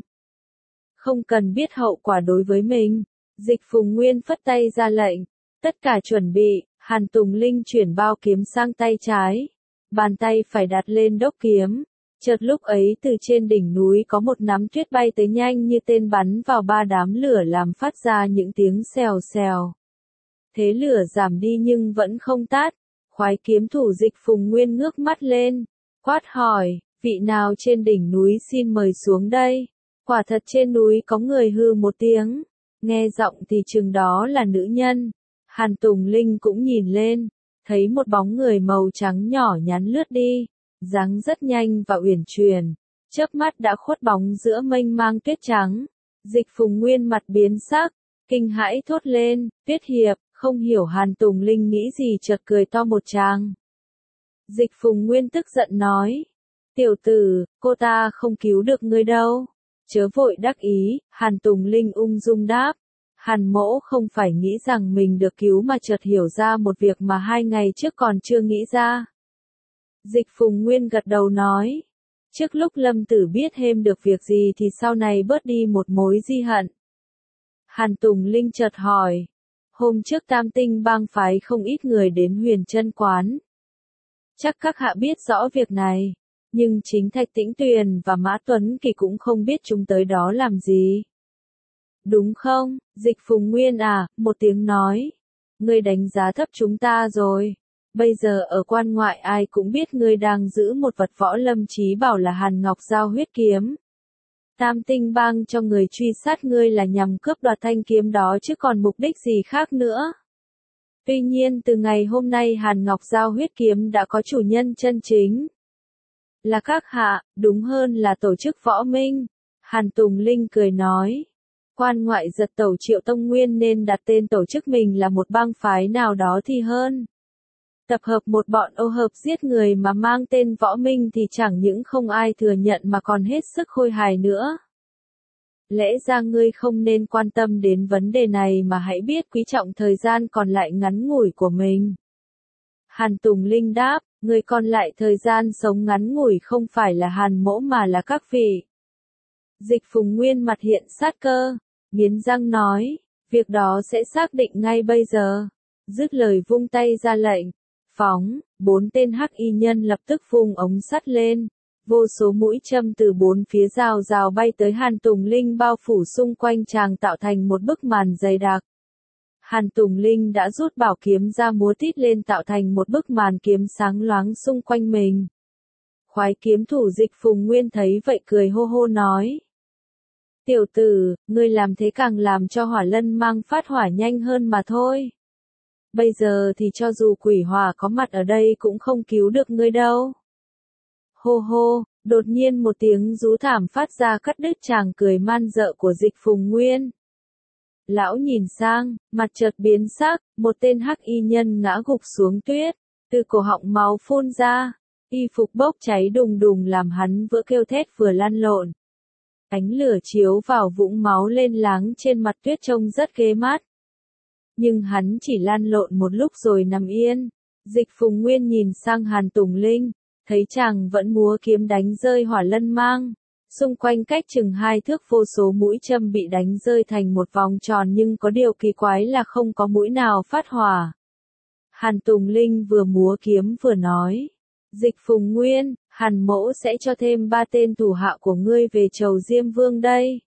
Không cần biết hậu quả đối với mình. Dịch Phùng Nguyên phất tay ra lệnh. Tất cả chuẩn bị, Hàn Tùng Linh chuyển bao kiếm sang tay trái. Bàn tay phải đặt lên đốc kiếm. Chợt lúc ấy từ trên đỉnh núi có một nắm tuyết bay tới nhanh như tên bắn vào ba đám lửa làm phát ra những tiếng xèo xèo. Thế lửa giảm đi nhưng vẫn không tát. Khoái kiếm thủ Dịch Phùng Nguyên ngước mắt lên, quát hỏi, vị nào trên đỉnh núi xin mời xuống đây. Quả thật trên núi có người hư một tiếng, nghe giọng thì chừng đó là nữ nhân. Hàn Tùng Linh cũng nhìn lên, thấy một bóng người màu trắng nhỏ nhắn lướt đi, dáng rất nhanh và uyển chuyển, chớp mắt đã khuất bóng giữa mênh mang tuyết trắng. Dịch Phùng Nguyên mặt biến sắc, kinh hãi thốt lên, Tuyết Hiệp. Không hiểu Hàn Tùng Linh nghĩ gì chợt cười to một tràng. Dịch Phùng Nguyên tức giận nói. Tiểu tử, cô ta không cứu được ngươi đâu. Chớ vội đắc ý, Hàn Tùng Linh ung dung đáp. Hàn mỗ không phải nghĩ rằng mình được cứu mà chợt hiểu ra một việc mà hai ngày trước còn chưa nghĩ ra. Dịch Phùng Nguyên gật đầu nói. Trước lúc Lâm Tử biết thêm được việc gì thì sau này bớt đi một mối di hận. Hàn Tùng Linh chợt hỏi. Hôm trước Tam Tinh bang phái không ít người đến Huyền Chân quán. Chắc các hạ biết rõ việc này, nhưng chính Thạch Tĩnh Tuyền và Mã Tuấn Kỳ cũng không biết chúng tới đó làm gì. Đúng không, Dịch Phùng Nguyên à, một tiếng nói. Ngươi đánh giá thấp chúng ta rồi. Bây giờ ở quan ngoại ai cũng biết ngươi đang giữ một vật võ lâm chí bảo là Hàn Ngọc Giao huyết kiếm. Tam Tinh bang cho người truy sát ngươi là nhằm cướp đoạt thanh kiếm đó chứ còn mục đích gì khác nữa. Tuy nhiên từ ngày hôm nay Hàn Ngọc Giao huyết kiếm đã có chủ nhân chân chính. Là các hạ, đúng hơn là tổ chức võ minh. Hàn Tùng Linh cười nói. Quan ngoại giật tẩu Triệu Tông Nguyên nên đặt tên tổ chức mình là một bang phái nào đó thì hơn. Tập hợp một bọn ô hợp giết người mà mang tên võ minh thì chẳng những không ai thừa nhận mà còn hết sức khôi hài nữa. Lẽ ra ngươi không nên quan tâm đến vấn đề này mà hãy biết quý trọng thời gian còn lại ngắn ngủi của mình. Hàn Tùng Linh đáp, người còn lại thời gian sống ngắn ngủi không phải là Hàn mỗ mà là các vị. Dịch Phùng Nguyên mặt hiện sát cơ, nghiến răng nói, Việc đó sẽ xác định ngay bây giờ. Dứt lời vung tay ra lệnh. Phóng, bốn tên hắc y nhân lập tức vung ống sắt lên. Vô số mũi châm từ bốn phía rào rào bay tới Hàn Tùng Linh bao phủ xung quanh chàng tạo thành một bức màn dày đặc. Hàn Tùng Linh đã rút bảo kiếm ra múa tít lên tạo thành một bức màn kiếm sáng loáng xung quanh mình. Khoái kiếm thủ Dịch Phùng Nguyên thấy vậy cười hô hô nói. Tiểu tử, ngươi làm thế càng làm cho hỏa lân mang phát hỏa nhanh hơn mà thôi. Bây giờ thì cho dù quỷ hỏa có mặt ở đây cũng không cứu được ngươi đâu. Hô hô, đột nhiên một tiếng rú thảm phát ra cắt đứt chàng cười man dợ của Dịch Phùng Nguyên. Lão nhìn sang, mặt chợt biến sắc, một tên hắc y nhân ngã gục xuống tuyết, từ cổ họng máu phun ra, y phục bốc cháy đùng đùng làm hắn vừa kêu thét vừa lăn lộn. Ánh lửa chiếu vào vũng máu lên láng trên mặt tuyết trông rất ghê mắt. Nhưng hắn chỉ lăn lộn một lúc rồi nằm yên. Dịch Phùng Nguyên nhìn sang Hàn Tùng Linh, thấy chàng vẫn múa kiếm đánh rơi hỏa lân mang. Xung quanh cách chừng hai thước vô số mũi châm bị đánh rơi thành một vòng tròn nhưng có điều kỳ quái là không có mũi nào phát hỏa. Hàn Tùng Linh vừa múa kiếm vừa nói. Dịch Phùng Nguyên, Hàn mỗ sẽ cho thêm ba tên thủ hạ của ngươi về chầu Diêm Vương đây.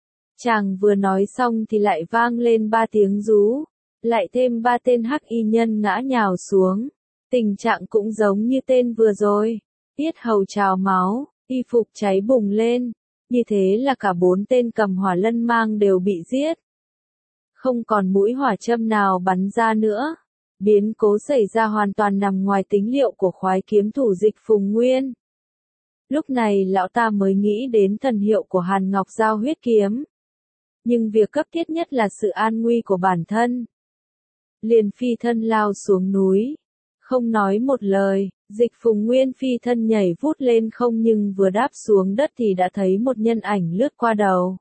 Chàng vừa nói xong thì lại vang lên ba tiếng rú. Lại thêm ba tên hắc y nhân ngã nhào xuống. Tình trạng cũng giống như tên vừa rồi. Yết hầu trào máu, y phục cháy bùng lên. Như thế là cả bốn tên cầm hỏa lân mang đều bị giết. Không còn mũi hỏa châm nào bắn ra nữa. Biến cố xảy ra hoàn toàn nằm ngoài tính liệu của khoái kiếm thủ Dịch Phùng Nguyên. Lúc này lão ta mới nghĩ đến thần hiệu của Hàn Ngọc Giao huyết kiếm. Nhưng việc cấp thiết nhất là sự an nguy của bản thân. Liền phi thân lao xuống núi. Không nói một lời, Dịch Phùng Nguyên phi thân nhảy vút lên không nhưng vừa đáp xuống đất thì đã thấy một nhân ảnh lướt qua đầu.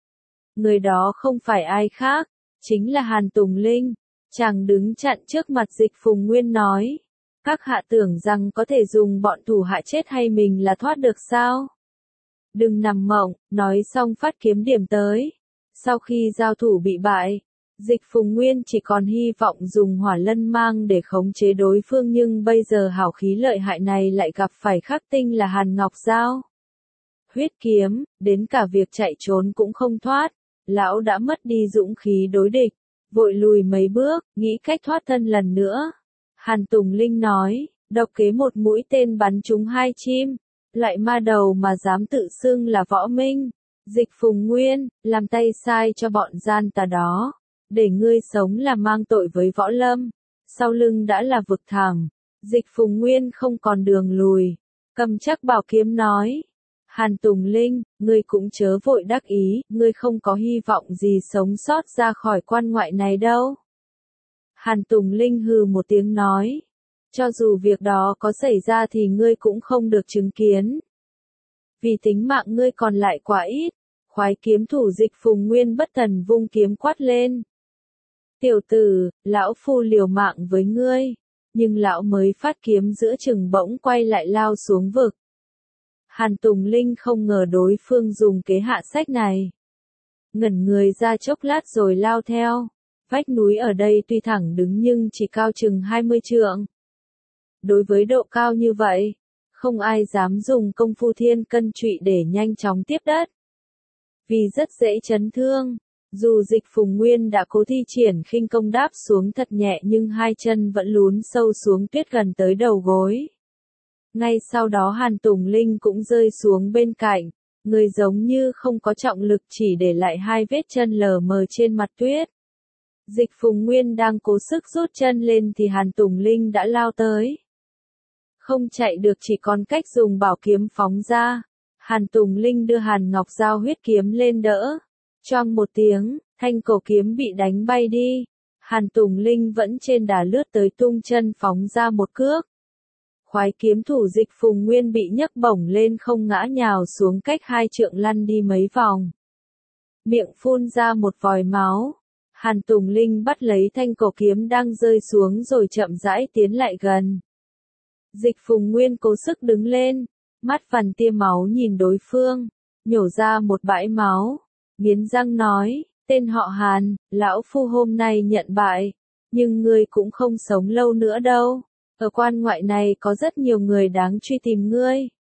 Người đó không phải ai khác, chính là Hàn Tùng Linh. Chàng đứng chặn trước mặt Dịch Phùng Nguyên nói. Các hạ tưởng rằng có thể dùng bọn thủ hạ chết hay mình là thoát được sao? Đừng nằm mộng, nói xong phát kiếm điểm tới. Sau khi giao thủ bị bại, Dịch Phùng Nguyên chỉ còn hy vọng dùng hỏa lân mang để khống chế đối phương nhưng bây giờ hảo khí lợi hại này lại gặp phải khắc tinh là Hàn Ngọc Giao. Huyết kiếm, đến cả việc chạy trốn cũng không thoát, lão đã mất đi dũng khí đối địch, vội lùi mấy bước, nghĩ cách thoát thân lần nữa. Hàn Tùng Linh nói, độc kế một mũi tên bắn trúng hai chim, loại ma đầu mà dám tự xưng là võ minh. Dịch Phùng Nguyên, làm tay sai cho bọn gian tà đó. Để ngươi sống là mang tội với võ lâm. Sau lưng đã là vực thẳm. Dịch Phùng Nguyên không còn đường lùi. Cầm chắc bảo kiếm nói. Hàn Tùng Linh, ngươi cũng chớ vội đắc ý, ngươi không có hy vọng gì sống sót ra khỏi quan ngoại này đâu. Hàn Tùng Linh hừ một tiếng nói. Cho dù việc đó có xảy ra thì ngươi cũng không được chứng kiến. Vì tính mạng ngươi còn lại quá ít. Khoái kiếm thủ Dịch Phùng Nguyên bất thần vung kiếm quát lên. Tiểu tử, lão phu liều mạng với ngươi. Nhưng lão mới phát kiếm giữa chừng bỗng quay lại lao xuống vực. Hàn Tùng Linh không ngờ đối phương dùng kế hạ sách này. Ngẩn người ra chốc lát rồi lao theo. Vách núi ở đây tuy thẳng đứng nhưng chỉ cao chừng hai mươi trượng. Đối với độ cao như vậy, không ai dám dùng công phu thiên cân trụy để nhanh chóng tiếp đất. Vì rất dễ chấn thương, dù Dịch Phùng Nguyên đã cố thi triển khinh công đáp xuống thật nhẹ nhưng hai chân vẫn lún sâu xuống tuyết gần tới đầu gối. Ngay sau đó Hàn Tùng Linh cũng rơi xuống bên cạnh, người giống như không có trọng lực chỉ để lại hai vết chân lờ mờ trên mặt tuyết. Dịch Phùng Nguyên đang cố sức rút chân lên thì Hàn Tùng Linh đã lao tới. Không chạy được chỉ còn cách dùng bảo kiếm phóng ra. Hàn Tùng Linh đưa Hàn Ngọc Giao huyết kiếm lên đỡ. Choang một tiếng, thanh cổ kiếm bị đánh bay đi. Hàn Tùng Linh vẫn trên đà lướt tới tung chân phóng ra một cước. Khoái kiếm thủ Dịch Phùng Nguyên bị nhấc bổng lên không ngã nhào xuống cách hai trượng lăn đi mấy vòng. Miệng phun ra một vòi máu. Hàn Tùng Linh bắt lấy thanh cổ kiếm đang rơi xuống rồi chậm rãi tiến lại gần. Dịch Phùng Nguyên cố sức đứng lên, mắt vằn tia máu nhìn đối phương, nhổ ra một bãi máu, nghiến răng nói, tên họ Hàn, lão phu hôm nay nhận bại, nhưng ngươi cũng không sống lâu nữa đâu, ở quan ngoại này có rất nhiều người đáng truy tìm ngươi.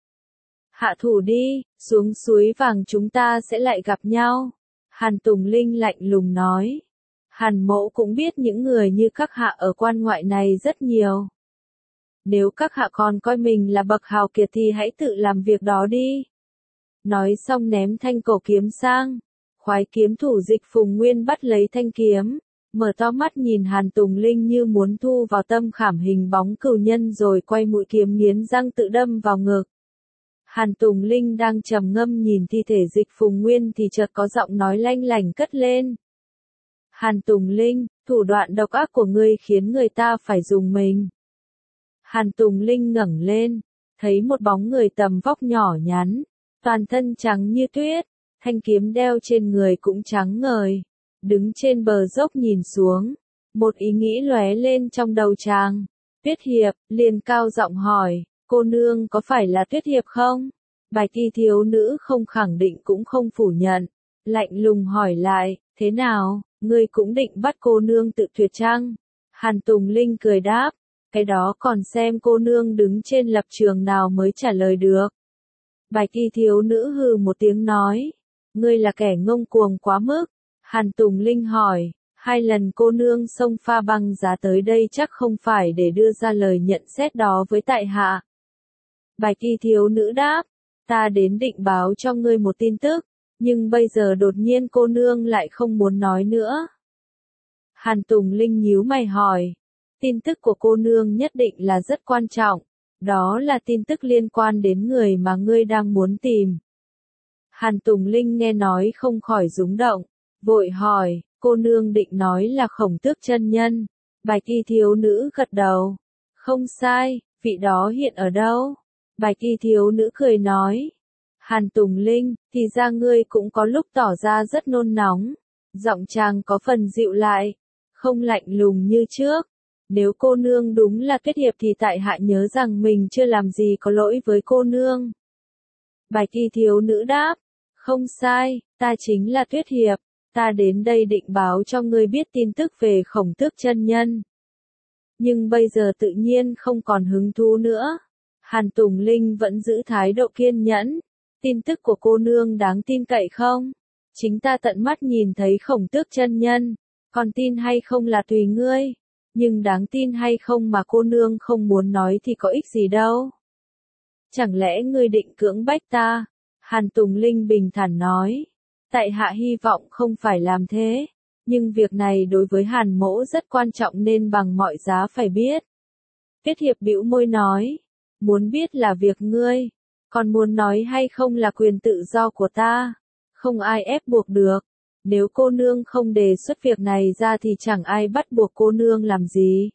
Hạ thủ đi, xuống suối vàng chúng ta sẽ lại gặp nhau. Hàn Tùng Linh lạnh lùng nói. Hàn Mỗ cũng biết những người như các hạ ở quan ngoại này rất nhiều. Nếu các hạ còn coi mình là bậc hào kiệt thì hãy tự làm việc đó đi. Nói xong ném thanh cổ kiếm sang. Khoái kiếm thủ Dịch Phùng Nguyên bắt lấy thanh kiếm, mở to mắt nhìn Hàn Tùng Linh như muốn thu vào tâm khảm hình bóng cừu nhân rồi quay mũi kiếm nghiến răng tự đâm vào ngực. Hàn Tùng Linh đang trầm ngâm nhìn thi thể Dịch Phùng Nguyên thì chợt có giọng nói lanh lảnh cất lên. Hàn Tùng Linh, thủ đoạn độc ác của ngươi khiến người ta phải dùng mình. Hàn Tùng Linh ngẩng lên, thấy một bóng người tầm vóc nhỏ nhắn, toàn thân trắng như tuyết, thanh kiếm đeo trên người cũng trắng ngời, đứng trên bờ dốc nhìn xuống, một ý nghĩ lóe lên trong đầu chàng. Tuyết Hiệp, liền cao giọng hỏi, cô nương có phải là Tuyết Hiệp không? Bạch y thiếu nữ không khẳng định cũng không phủ nhận, lạnh lùng hỏi lại, thế nào, ngươi cũng định bắt cô nương tự tuyệt chăng? Hàn Tùng Linh cười đáp, cái đó còn xem cô nương đứng trên lập trường nào mới trả lời được. Bạch y thiếu nữ hừ một tiếng nói, ngươi là kẻ ngông cuồng quá mức. Hàn Tùng Linh hỏi, hai lần cô nương xông pha băng giá tới đây chắc không phải để đưa ra lời nhận xét đó với tại hạ. Bạch y thiếu nữ đáp, ta đến định báo cho ngươi một tin tức, nhưng bây giờ đột nhiên cô nương lại không muốn nói nữa. Hàn Tùng Linh nhíu mày hỏi, tin tức của cô nương nhất định là rất quan trọng, đó là tin tức liên quan đến người mà ngươi đang muốn tìm. Hàn Tùng Linh nghe nói không khỏi rúng động, vội hỏi, cô nương định nói là Khổng Tước chân nhân. Bạch y thiếu nữ gật đầu, không sai, vị đó hiện ở đâu? Bạch y thiếu nữ cười nói, Hàn Tùng Linh, thì ra ngươi cũng có lúc tỏ ra rất nôn nóng, giọng chàng có phần dịu lại, không lạnh lùng như trước. Nếu cô nương đúng là Tuyết Hiệp thì tại hạ nhớ rằng mình chưa làm gì có lỗi với cô nương. Bạch y thiếu nữ đáp, không sai, ta chính là Tuyết Hiệp, ta đến đây định báo cho ngươi biết tin tức về Khổng Tước chân nhân. Nhưng bây giờ tự nhiên không còn hứng thú nữa. Hàn Tùng Linh vẫn giữ thái độ kiên nhẫn, tin tức của cô nương đáng tin cậy không? Chính ta tận mắt nhìn thấy Khổng Tước chân nhân, còn tin hay không là tùy ngươi, nhưng đáng tin hay không mà cô nương không muốn nói thì có ích gì đâu. Chẳng lẽ ngươi định cưỡng bách ta? Hàn Tùng Linh bình thản nói, tại hạ hy vọng không phải làm thế, nhưng việc này đối với Hàn Mỗ rất quan trọng nên bằng mọi giá phải biết. Tuyết Hiệp bĩu môi nói, muốn biết là việc ngươi, còn muốn nói hay không là quyền tự do của ta, không ai ép buộc được. Nếu cô nương không đề xuất việc này ra thì chẳng ai bắt buộc cô nương làm gì.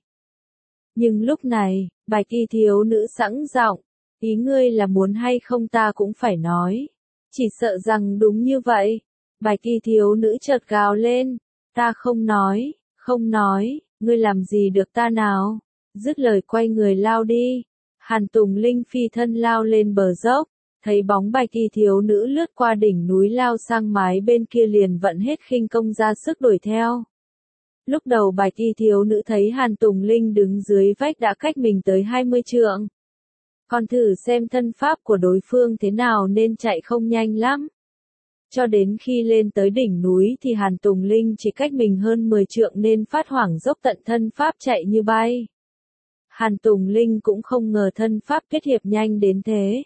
Nhưng lúc này, Bạch y thiếu nữ sẵn giọng, ý ngươi là muốn hay không ta cũng phải nói. Chỉ sợ rằng đúng như vậy. Bạch y thiếu nữ chợt gào lên, ta không nói, không nói, ngươi làm gì được ta nào. Dứt lời quay người lao đi. Hàn Tùng Linh phi thân lao lên bờ dốc, thấy bóng bạch y thiếu nữ lướt qua đỉnh núi lao sang mái bên kia liền vận hết khinh công ra sức đuổi theo. Lúc đầu bạch y thiếu nữ thấy Hàn Tùng Linh đứng dưới vách đã cách mình tới hai mươi trượng. Còn thử xem thân pháp của đối phương thế nào nên chạy không nhanh lắm. Cho đến khi lên tới đỉnh núi thì Hàn Tùng Linh chỉ cách mình hơn mười trượng nên phát hoảng dốc tận thân pháp chạy như bay. Hàn Tùng Linh cũng không ngờ thân pháp Tuyết Hiệp nhanh đến thế.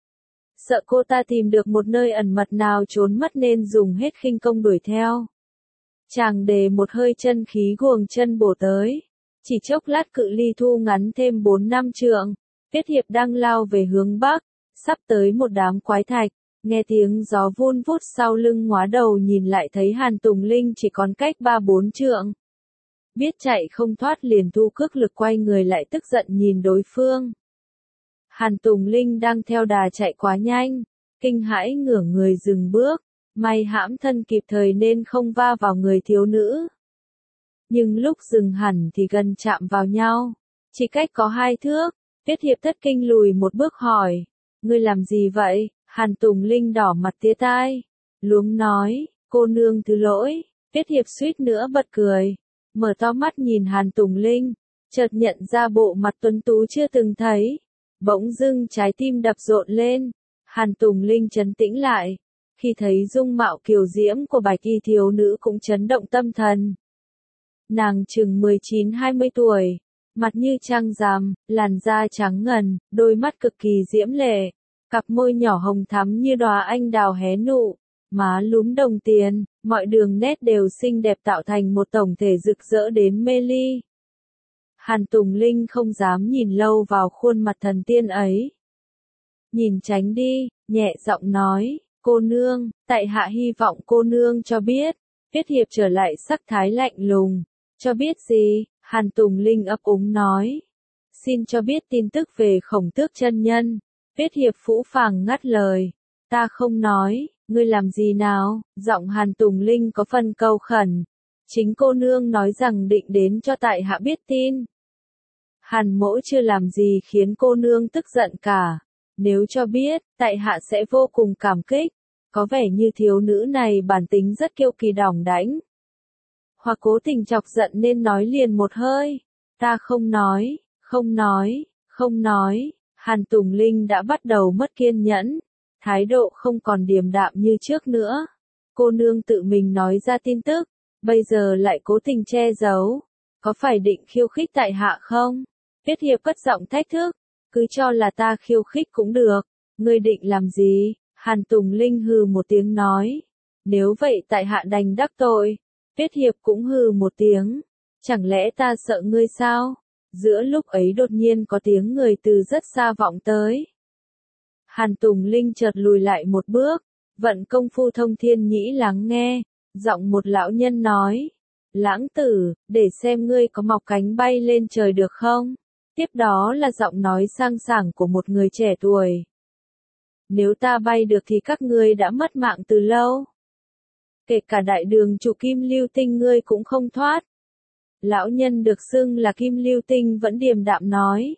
Sợ cô ta tìm được một nơi ẩn mật nào trốn mất nên dùng hết khinh công đuổi theo. Chàng đề một hơi chân khí guồng chân bổ tới. Chỉ chốc lát cự ly thu ngắn thêm bốn năm trượng. Tuyết Hiệp đang lao về hướng bắc, sắp tới một đám quái thạch, nghe tiếng gió vun vút sau lưng ngoá đầu nhìn lại thấy Hàn Tùng Linh chỉ còn cách ba bốn trượng. Biết chạy không thoát liền thu cước lực quay người lại tức giận nhìn đối phương. Hàn Tùng Linh đang theo đà chạy quá nhanh, kinh hãi ngửa người dừng bước, may hãm thân kịp thời nên không va vào người thiếu nữ. Nhưng lúc dừng hẳn thì gần chạm vào nhau, chỉ cách có hai thước. Tuyết Hiệp thất kinh lùi một bước hỏi, ngươi làm gì vậy? Hàn Tùng Linh đỏ mặt tía tai, luống nói, cô nương thứ lỗi, Tiết Hiệp suýt nữa bật cười, mở to mắt nhìn Hàn Tùng Linh, chợt nhận ra bộ mặt tuấn tú chưa từng thấy. Bỗng dưng trái tim đập rộn lên, Hàn Tùng Linh trấn tĩnh lại, khi thấy dung mạo kiều diễm của bạch y thiếu nữ cũng chấn động tâm thần. Nàng chừng mười chín hai mươi tuổi, mặt như trăng rằm, làn da trắng ngần, đôi mắt cực kỳ diễm lệ, cặp môi nhỏ hồng thắm như đóa anh đào hé nụ, má lúm đồng tiền, mọi đường nét đều xinh đẹp tạo thành một tổng thể rực rỡ đến mê ly. Hàn Tùng Linh không dám nhìn lâu vào khuôn mặt thần tiên ấy. Nhìn tránh đi, nhẹ giọng nói, cô nương, tại hạ hy vọng cô nương cho biết. Tiết Hiệp trở lại sắc thái lạnh lùng. Cho biết gì? Hàn Tùng Linh ấp úng nói. Xin cho biết tin tức về Khổng Tước chân nhân. Tiết Hiệp phũ phàng ngắt lời. Ta không nói, ngươi làm gì nào? Giọng Hàn Tùng Linh có phần cầu khẩn. Chính cô nương nói rằng định đến cho tại hạ biết tin. Hàn mỗ chưa làm gì khiến cô nương tức giận cả. Nếu cho biết, tại hạ sẽ vô cùng cảm kích. Có vẻ như thiếu nữ này bản tính rất kiêu kỳ đỏng đãnh. Hoặc cố tình chọc giận nên nói liền một hơi. Ta không nói, không nói, không nói. Hàn Tùng Linh đã bắt đầu mất kiên nhẫn. Thái độ không còn điềm đạm như trước nữa. Cô nương tự mình nói ra tin tức. Bây giờ lại cố tình che giấu. Có phải định khiêu khích tại hạ không? Tiết Hiệp cất giọng thách thức. Cứ cho là ta khiêu khích cũng được. Ngươi định làm gì? Hàn Tùng Linh hừ một tiếng nói. Nếu vậy tại hạ đành đắc tội. Tiết Hiệp cũng hừ một tiếng. Chẳng lẽ ta sợ ngươi sao? Giữa lúc ấy đột nhiên có tiếng người từ rất xa vọng tới. Hàn Tùng Linh chợt lùi lại một bước. Vận công phu thông thiên nhĩ lắng nghe. Giọng một lão nhân nói. Lãng tử, để xem ngươi có mọc cánh bay lên trời được không? Tiếp đó là giọng nói sang sảng của một người trẻ tuổi. Nếu ta bay được thì các ngươi đã mất mạng từ lâu. Kể cả đại đường chủ Kim Lưu Tinh ngươi cũng không thoát. Lão nhân được xưng là Kim Lưu Tinh vẫn điềm đạm nói.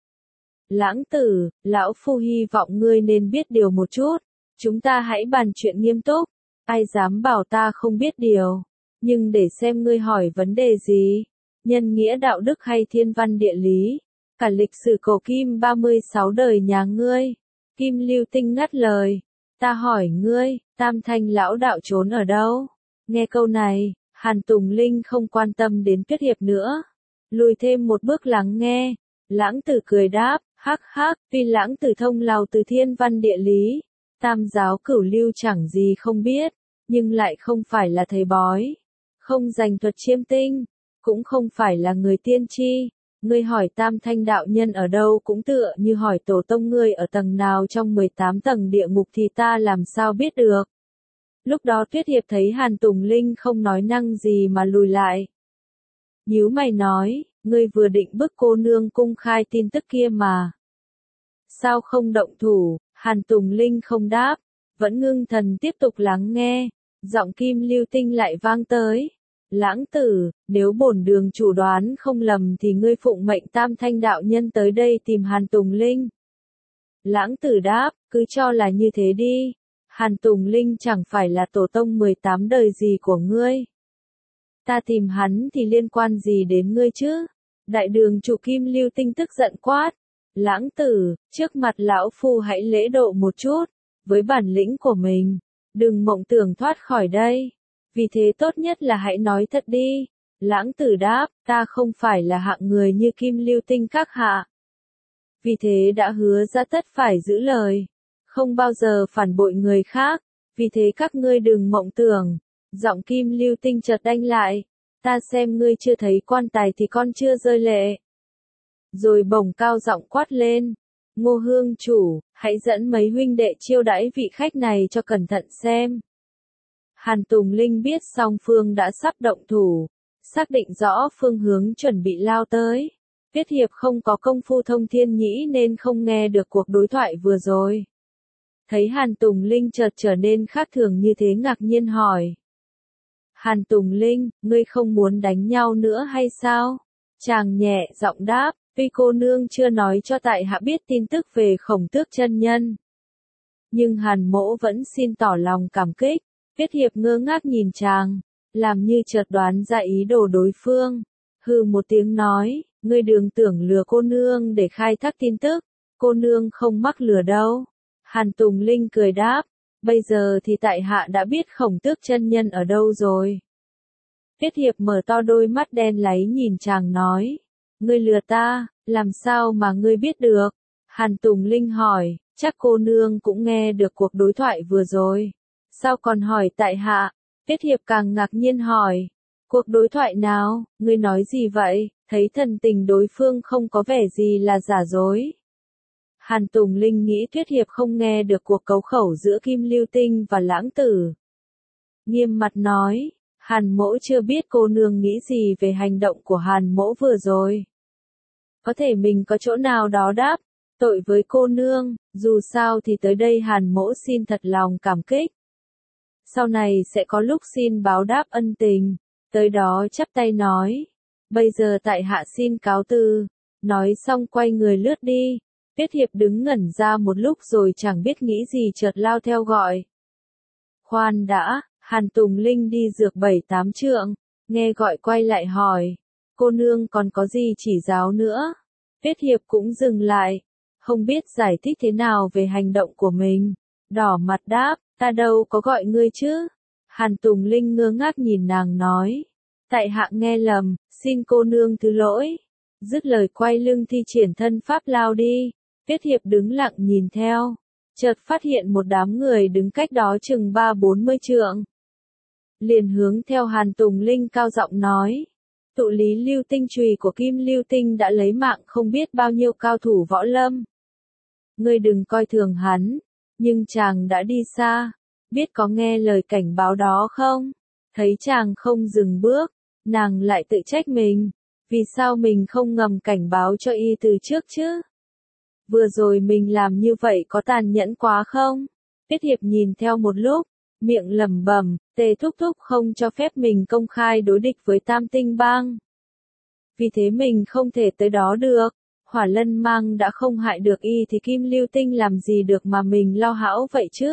Lãng tử, lão phu hy vọng ngươi nên biết điều một chút. Chúng ta hãy bàn chuyện nghiêm túc. Ai dám bảo ta không biết điều. Nhưng để xem ngươi hỏi vấn đề gì. Nhân nghĩa đạo đức hay thiên văn địa lý. Cả lịch sử cổ Kim ba mươi sáu đời nhà ngươi. Kim Lưu Tinh ngắt lời. Ta hỏi ngươi, Tam Thanh lão đạo trốn ở đâu? Nghe câu này, Hàn Tùng Linh không quan tâm đến Tiết Hiệp nữa. Lùi thêm một bước lắng nghe. Lãng tử cười đáp, hắc hắc, tuy lãng tử thông lào từ thiên văn địa lý. Tam giáo cửu lưu chẳng gì không biết, nhưng lại không phải là thầy bói. Không dành thuật chiêm tinh, cũng không phải là người tiên tri. Ngươi hỏi Tam Thanh đạo nhân ở đâu cũng tựa như hỏi tổ tông ngươi ở tầng nào trong mười tám tầng địa ngục thì ta làm sao biết được. Lúc đó Tuyết Hiệp thấy Hàn Tùng Linh không nói năng gì mà lùi lại. Nhíu mày nói, ngươi vừa định bức cô nương cung khai tin tức kia mà. Sao không động thủ? Hàn Tùng Linh không đáp, vẫn ngưng thần tiếp tục lắng nghe. Giọng Kim Lưu Tinh lại vang tới. Lãng tử, nếu bổn đường chủ đoán không lầm thì ngươi phụng mệnh Tam Thanh đạo nhân tới đây tìm Hàn Tùng Linh. Lãng tử đáp, cứ cho là như thế đi. Hàn Tùng Linh chẳng phải là tổ tông mười tám đời gì của ngươi. Ta tìm hắn thì liên quan gì đến ngươi chứ? Đại đường chủ Kim Lưu Tinh tức giận quát. Lãng tử, trước mặt lão phu hãy lễ độ một chút. Với bản lĩnh của mình, đừng mộng tưởng thoát khỏi đây. Vì thế tốt nhất là hãy nói thật đi. Lãng tử đáp, ta không phải là hạng người như Kim Lưu Tinh các hạ. Vì thế đã hứa ra tất phải giữ lời. Không bao giờ phản bội người khác. Vì thế các ngươi đừng mộng tưởng. Giọng Kim Lưu Tinh chợt đanh lại. Ta xem ngươi chưa thấy quan tài thì con chưa rơi lệ. Rồi bồng cao giọng quát lên. Ngô Hương chủ, hãy dẫn mấy huynh đệ chiêu đãi vị khách này cho cẩn thận xem. Hàn Tùng Linh biết song phương đã sắp động thủ, xác định rõ phương hướng chuẩn bị lao tới. Tiết Hiệp không có công phu thông thiên nhĩ nên không nghe được cuộc đối thoại vừa rồi. Thấy Hàn Tùng Linh chợt trở nên khác thường như thế ngạc nhiên hỏi. Hàn Tùng Linh, ngươi không muốn đánh nhau nữa hay sao? Chàng nhẹ giọng đáp, tuy cô nương chưa nói cho tại hạ biết tin tức về Khổng Tước chân nhân. Nhưng Hàn mỗ vẫn xin tỏ lòng cảm kích. Tiết Hiệp ngơ ngác nhìn chàng, làm như chợt đoán ra ý đồ đối phương. Hừ một tiếng nói, ngươi đừng tưởng lừa cô nương để khai thác tin tức, cô nương không mắc lừa đâu. Hàn Tùng Linh cười đáp, bây giờ thì tại hạ đã biết Khổng Tước chân nhân ở đâu rồi. Tiết Hiệp mở to đôi mắt đen láy nhìn chàng nói, ngươi lừa ta, làm sao mà ngươi biết được? Hàn Tùng Linh hỏi, chắc cô nương cũng nghe được cuộc đối thoại vừa rồi. Sao còn hỏi tại hạ? Tiết Hiệp càng ngạc nhiên hỏi, cuộc đối thoại nào, ngươi nói gì vậy? Thấy thần tình đối phương không có vẻ gì là giả dối. Hàn Tùng Linh nghĩ Tiết Hiệp không nghe được cuộc cấu khẩu giữa Kim Lưu Tinh và Lãng Tử. Nghiêm mặt nói, Hàn mỗ chưa biết cô nương nghĩ gì về hành động của Hàn mỗ vừa rồi. Có thể mình có chỗ nào đó đáp, tội với cô nương, dù sao thì tới đây Hàn mỗ xin thật lòng cảm kích. Sau này sẽ có lúc xin báo đáp ân tình, tới đó chắp tay nói, bây giờ tại hạ xin cáo từ, nói xong quay người lướt đi. Tiết Hiệp đứng ngẩn ra một lúc rồi chẳng biết nghĩ gì chợt lao theo gọi. Khoan đã, Hàn Tùng Linh đi dược bảy tám trượng, nghe gọi quay lại hỏi, cô nương còn có gì chỉ giáo nữa? Tiết Hiệp cũng dừng lại, không biết giải thích thế nào về hành động của mình, đỏ mặt đáp, ta đâu có gọi ngươi chứ? Hàn Tùng Linh ngơ ngác nhìn nàng nói, tại hạ nghe lầm, xin cô nương thứ lỗi. Dứt lời quay lưng thi triển thân pháp lao đi. Tiết Hiệp đứng lặng nhìn theo, chợt phát hiện một đám người đứng cách đó chừng ba bốn mươi trượng. Liền hướng theo Hàn Tùng Linh cao giọng nói, tụ lý lưu tinh chùy của Kim Lưu Tinh đã lấy mạng không biết bao nhiêu cao thủ võ lâm. Ngươi đừng coi thường hắn, nhưng chàng đã đi xa, biết có nghe lời cảnh báo đó không? Thấy chàng không dừng bước, nàng lại tự trách mình, vì sao mình không ngầm cảnh báo cho y từ trước chứ? Vừa rồi mình làm như vậy có tàn nhẫn quá không? Tiết Hiệp nhìn theo một lúc, miệng lẩm bẩm, Tề thúc thúc không cho phép mình công khai đối địch với Tam Tinh Bang. Vì thế mình không thể tới đó được. Hỏa Lân Mang đã không hại được y thì Kim Lưu Tinh làm gì được mà mình lo hão vậy chứ?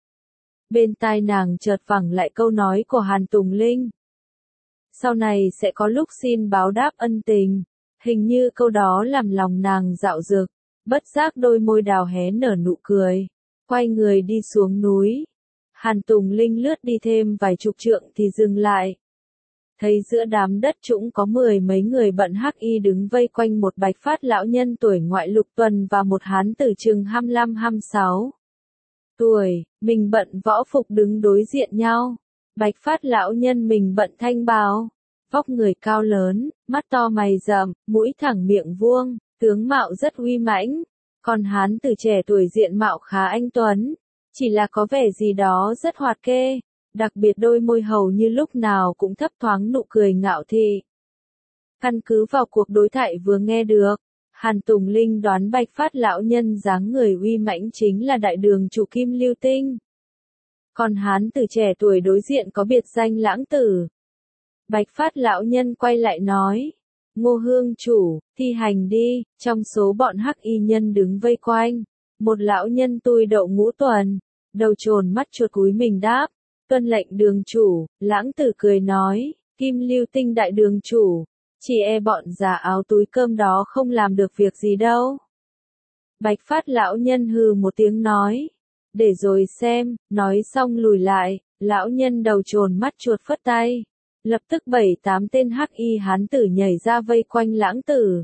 Bên tai nàng chợt vẳng lại câu nói của Hàn Tùng Linh. Sau này sẽ có lúc xin báo đáp ân tình. Hình như câu đó làm lòng nàng dạo dực. Bất giác đôi môi đào hé nở nụ cười, quay người đi xuống núi. Hàn Tùng Linh lướt đi thêm vài chục trượng thì dừng lại. Thấy giữa đám đất trũng có mười mấy người bận hắc y đứng vây quanh một bạch phát lão nhân tuổi ngoại lục tuần và một hán tử chừng hai mươi lăm hai mươi sáu tuổi, mình bận võ phục đứng đối diện nhau. Bạch phát lão nhân mình bận thanh bào, vóc người cao lớn, mắt to mày rậm, mũi thẳng miệng vuông. Tướng mạo rất uy mãnh, còn hán tử trẻ tuổi diện mạo khá anh tuấn, chỉ là có vẻ gì đó rất hoạt kê, đặc biệt đôi môi hầu như lúc nào cũng thấp thoáng nụ cười ngạo thị. Căn cứ vào cuộc đối thoại vừa nghe được, Hàn Tùng Linh đoán bạch phát lão nhân dáng người uy mãnh chính là đại đường chủ Kim Lưu Tinh. Còn hán tử trẻ tuổi đối diện có biệt danh Lãng Tử. Bạch phát lão nhân quay lại nói, Ngô Hương chủ, thi hành đi. Trong số bọn hắc y nhân đứng vây quanh, một lão nhân tui đậu ngũ tuần, đầu trồn mắt chuột cúi mình đáp, tuân lệnh đường chủ. Lãng Tử cười nói, Kim Lưu Tinh đại đường chủ, chỉ e bọn già áo túi cơm đó không làm được việc gì đâu. Bạch phát lão nhân hừ một tiếng nói, để rồi xem. Nói xong lùi lại, lão nhân đầu trồn mắt chuột phất tay. Lập tức bảy tám tên hắc y hán tử nhảy ra vây quanh Lãng Tử.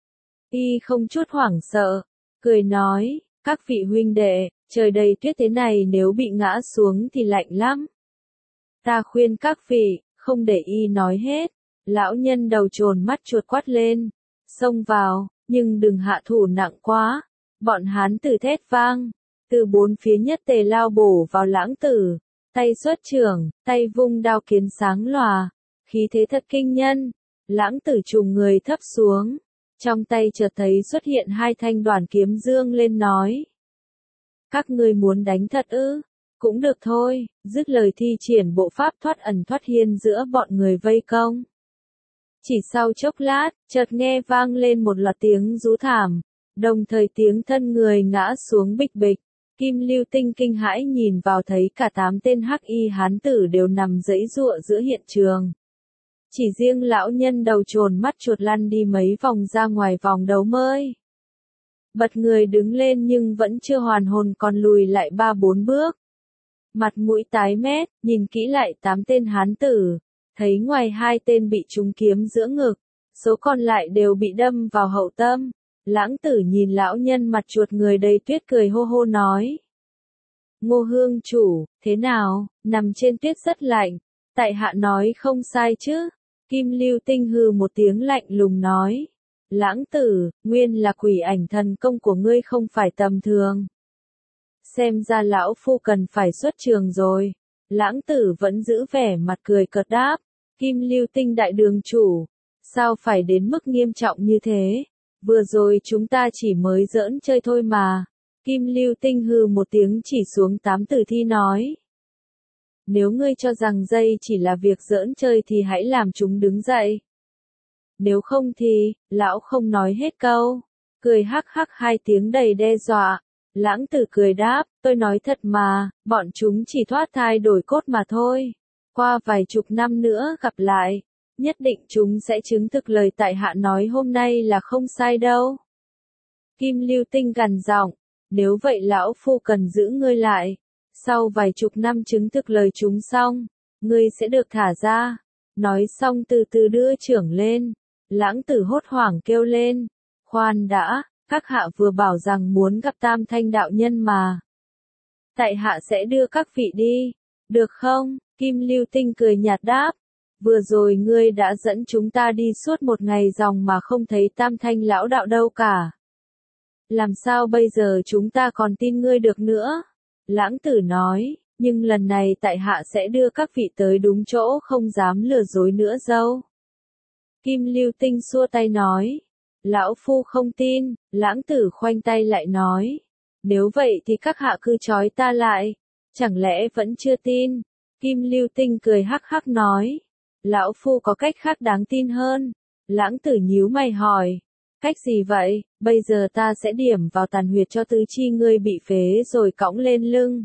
Y không chút hoảng sợ, cười nói, các vị huynh đệ, trời đầy tuyết thế này nếu bị ngã xuống thì lạnh lắm. Ta khuyên các vị, không để y nói hết. Lão nhân đầu trồn mắt chuột quát lên, xông vào, nhưng đừng hạ thủ nặng quá. Bọn hán tử thét vang, từ bốn phía nhất tề lao bổ vào Lãng Tử. Tay xuất trưởng, tay vung đao kiếm sáng lòa, khí thế thật kinh nhân. Lãng Tử trùng người thấp xuống, trong tay chợt thấy xuất hiện hai thanh đoàn kiếm dương lên nói. Các ngươi muốn đánh thật ư? Cũng được thôi. Dứt lời thi triển bộ pháp thoát ẩn thoát hiện giữa bọn người vây công. Chỉ sau chốc lát, chợt nghe vang lên một loạt tiếng rú thảm, đồng thời tiếng thân người ngã xuống bịch bịch. Kim Lưu Tinh kinh hãi nhìn vào thấy cả tám tên hắc y hán tử đều nằm giãy giụa giữa hiện trường. Chỉ riêng lão nhân đầu trồn mắt chuột lăn đi mấy vòng ra ngoài vòng đấu mới. Bật người đứng lên nhưng vẫn chưa hoàn hồn còn lùi lại ba bốn bước. Mặt mũi tái mét, nhìn kỹ lại tám tên hán tử, thấy ngoài hai tên bị trúng kiếm giữa ngực, số còn lại đều bị đâm vào hậu tâm. Lãng tử nhìn lão nhân mặt chuột người đầy tuyết cười hô hô nói. Ngô hương chủ, thế nào, nằm trên tuyết rất lạnh, tại hạ nói không sai chứ. Kim Lưu Tinh hừ một tiếng lạnh lùng nói. Lãng tử, nguyên là quỷ ảnh thần công của ngươi không phải tầm thường. Xem ra lão phu cần phải xuất trường rồi. Lãng tử vẫn giữ vẻ mặt cười cợt đáp. Kim Lưu Tinh đại đường chủ, sao phải đến mức nghiêm trọng như thế? Vừa rồi chúng ta chỉ mới giỡn chơi thôi mà. Kim Lưu Tinh hừ một tiếng chỉ xuống tám tử thi nói. Nếu ngươi cho rằng dây chỉ là việc giỡn chơi thì hãy làm chúng đứng dậy. Nếu không thì, lão không nói hết câu. Cười hắc hắc hai tiếng đầy đe dọa. Lãng tử cười đáp, tôi nói thật mà, bọn chúng chỉ thoát thai đổi cốt mà thôi. Qua vài chục năm nữa gặp lại, nhất định chúng sẽ chứng thực lời tại hạ nói hôm nay là không sai đâu. Kim Lưu Tinh gằn giọng, nếu vậy lão phu cần giữ ngươi lại. Sau vài chục năm chứng thực lời chúng xong, ngươi sẽ được thả ra. Nói xong từ từ đưa trưởng lên. Lãng tử hốt hoảng kêu lên. Khoan đã, các hạ vừa bảo rằng muốn gặp Tam Thanh đạo nhân mà. Tại hạ sẽ đưa các vị đi. Được không? Kim Lưu Tinh cười nhạt đáp. Vừa rồi ngươi đã dẫn chúng ta đi suốt một ngày dòng mà không thấy Tam Thanh lão đạo đâu cả. Làm sao bây giờ chúng ta còn tin ngươi được nữa? Lãng tử nói, nhưng lần này tại hạ sẽ đưa các vị tới đúng chỗ không dám lừa dối nữa dâu. Kim Lưu Tinh xua tay nói, lão phu không tin. Lãng tử khoanh tay lại nói, nếu vậy thì các hạ cứ trói ta lại. Chẳng lẽ vẫn chưa tin? Kim Lưu Tinh cười hắc hắc nói, lão phu có cách khác đáng tin hơn. Lãng tử nhíu mày hỏi, cách gì vậy? Bây giờ ta sẽ điểm vào tàn huyệt cho tứ chi ngươi bị phế rồi cõng lên lưng.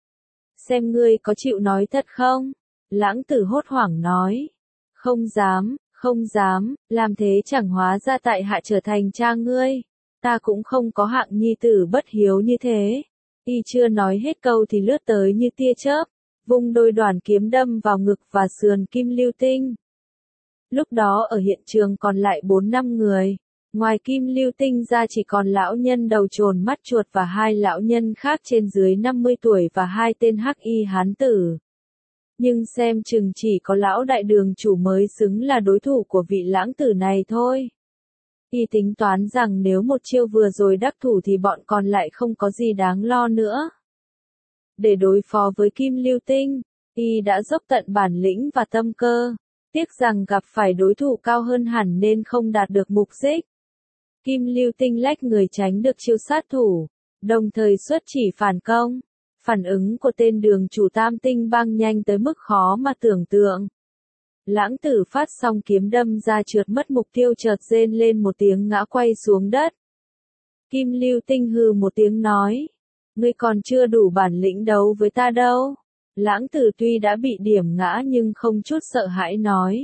Xem ngươi có chịu nói thật không? Lãng tử hốt hoảng nói, không dám, không dám, làm thế chẳng hóa ra tại hạ trở thành cha ngươi. Ta cũng không có hạng nhi tử bất hiếu như thế. Y chưa nói hết câu thì lướt tới như tia chớp, vung đôi đoàn kiếm đâm vào ngực và sườn Kim Lưu Tinh. Lúc đó ở hiện trường còn lại bốn năm người. Ngoài Kim Lưu Tinh ra chỉ còn lão nhân đầu trồn mắt chuột và hai lão nhân khác trên dưới năm mươi tuổi và hai tên hắc y hán tử. Nhưng xem chừng chỉ có lão đại đường chủ mới xứng là đối thủ của vị lãng tử này thôi. Y tính toán rằng nếu một chiêu vừa rồi đắc thủ thì bọn còn lại không có gì đáng lo nữa. Để đối phó với Kim Lưu Tinh, Y đã dốc tận bản lĩnh và tâm cơ. Tiếc rằng gặp phải đối thủ cao hơn hẳn nên không đạt được mục đích. Kim Lưu Tinh lách người tránh được chiêu sát thủ, đồng thời xuất chỉ phản công. Phản ứng của tên đường chủ Tam Tinh băng nhanh tới mức khó mà tưởng tượng. Lãng tử phát xong kiếm đâm ra trượt mất mục tiêu chợt rên lên một tiếng ngã quay xuống đất. Kim Lưu Tinh hừ một tiếng nói, ngươi còn chưa đủ bản lĩnh đấu với ta đâu. Lãng tử tuy đã bị điểm ngã nhưng không chút sợ hãi nói.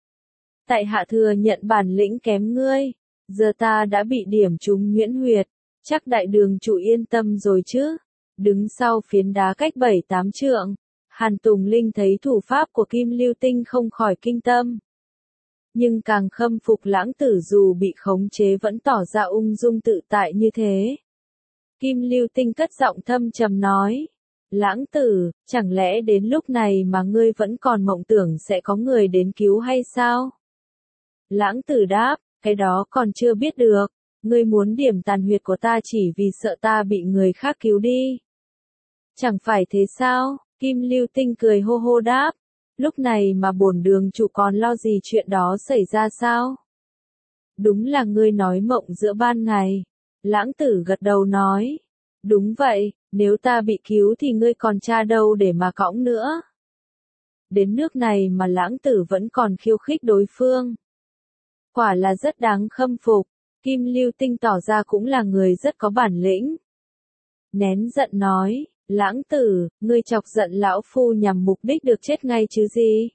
Tại hạ thừa nhận bản lĩnh kém ngươi, giờ ta đã bị điểm trúng nhuyễn huyệt, chắc đại đường chủ yên tâm rồi chứ. Đứng sau phiến đá cách bảy tám trượng, Hàn Tùng Linh thấy thủ pháp của Kim Lưu Tinh không khỏi kinh tâm. Nhưng càng khâm phục lãng tử dù bị khống chế vẫn tỏ ra ung dung tự tại như thế. Kim Lưu Tinh cất giọng thâm trầm nói. Lãng tử, chẳng lẽ đến lúc này mà ngươi vẫn còn mộng tưởng sẽ có người đến cứu hay sao? Lãng tử đáp, cái đó còn chưa biết được. Ngươi muốn điểm tàn huyệt của ta chỉ vì sợ ta bị người khác cứu đi. Chẳng phải thế sao? Kim Lưu Tinh cười hô hô đáp. Lúc này mà bổn đường chủ còn lo gì chuyện đó xảy ra sao? Đúng là ngươi nói mộng giữa ban ngày. Lãng tử gật đầu nói. Đúng vậy, nếu ta bị cứu thì ngươi còn cha đâu để mà cõng nữa. Đến nước này mà lãng tử vẫn còn khiêu khích đối phương. Quả là rất đáng khâm phục. Kim Lưu Tinh tỏ ra cũng là người rất có bản lĩnh. nén giận nói, Lãng Tử, ngươi chọc giận lão phu nhằm mục đích được chết ngay chứ gì?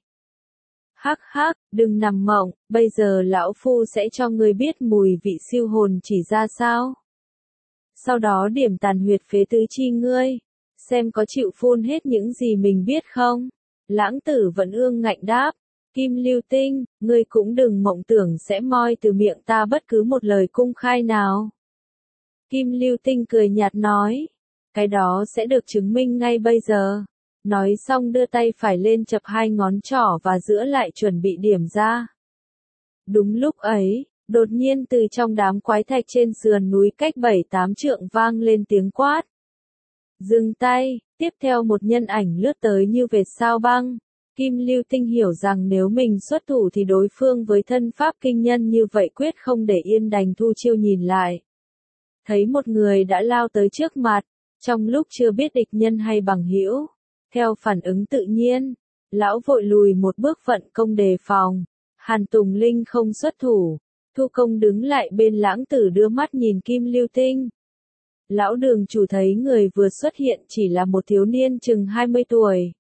Hắc hắc, đừng nằm mộng, bây giờ lão phu sẽ cho ngươi biết mùi vị siêu hồn chỉ ra sao. Sau đó điểm tàn huyệt phế tứ chi ngươi, xem có chịu phun hết những gì mình biết không? Lãng Tử vẫn ương ngạnh đáp, Kim Lưu Tinh, ngươi cũng đừng mộng tưởng sẽ moi từ miệng ta bất cứ một lời cung khai nào. Kim Lưu Tinh cười nhạt nói, cái đó sẽ được chứng minh ngay bây giờ. Nói xong đưa tay phải lên chập hai ngón trỏ và giữa lại chuẩn bị điểm ra. Đúng lúc ấy, đột nhiên từ trong đám quái thạch trên sườn núi cách bảy tám trượng vang lên tiếng quát. Dừng tay, tiếp theo một nhân ảnh lướt tới như vệt sao băng. Kim Lưu Tinh hiểu rằng nếu mình xuất thủ thì đối phương với thân pháp kinh nhân như vậy quyết không để yên đành thu chiêu nhìn lại. Thấy một người đã lao tới trước mặt, trong lúc chưa biết địch nhân hay bằng hữu. Theo phản ứng tự nhiên, lão vội lùi một bước vận công đề phòng. Hàn Tùng Linh không xuất thủ, Thu Công đứng lại bên Lãng Tử đưa mắt nhìn Kim Lưu Tinh. Lão đường chủ thấy người vừa xuất hiện chỉ là một thiếu niên chừng hai mươi tuổi.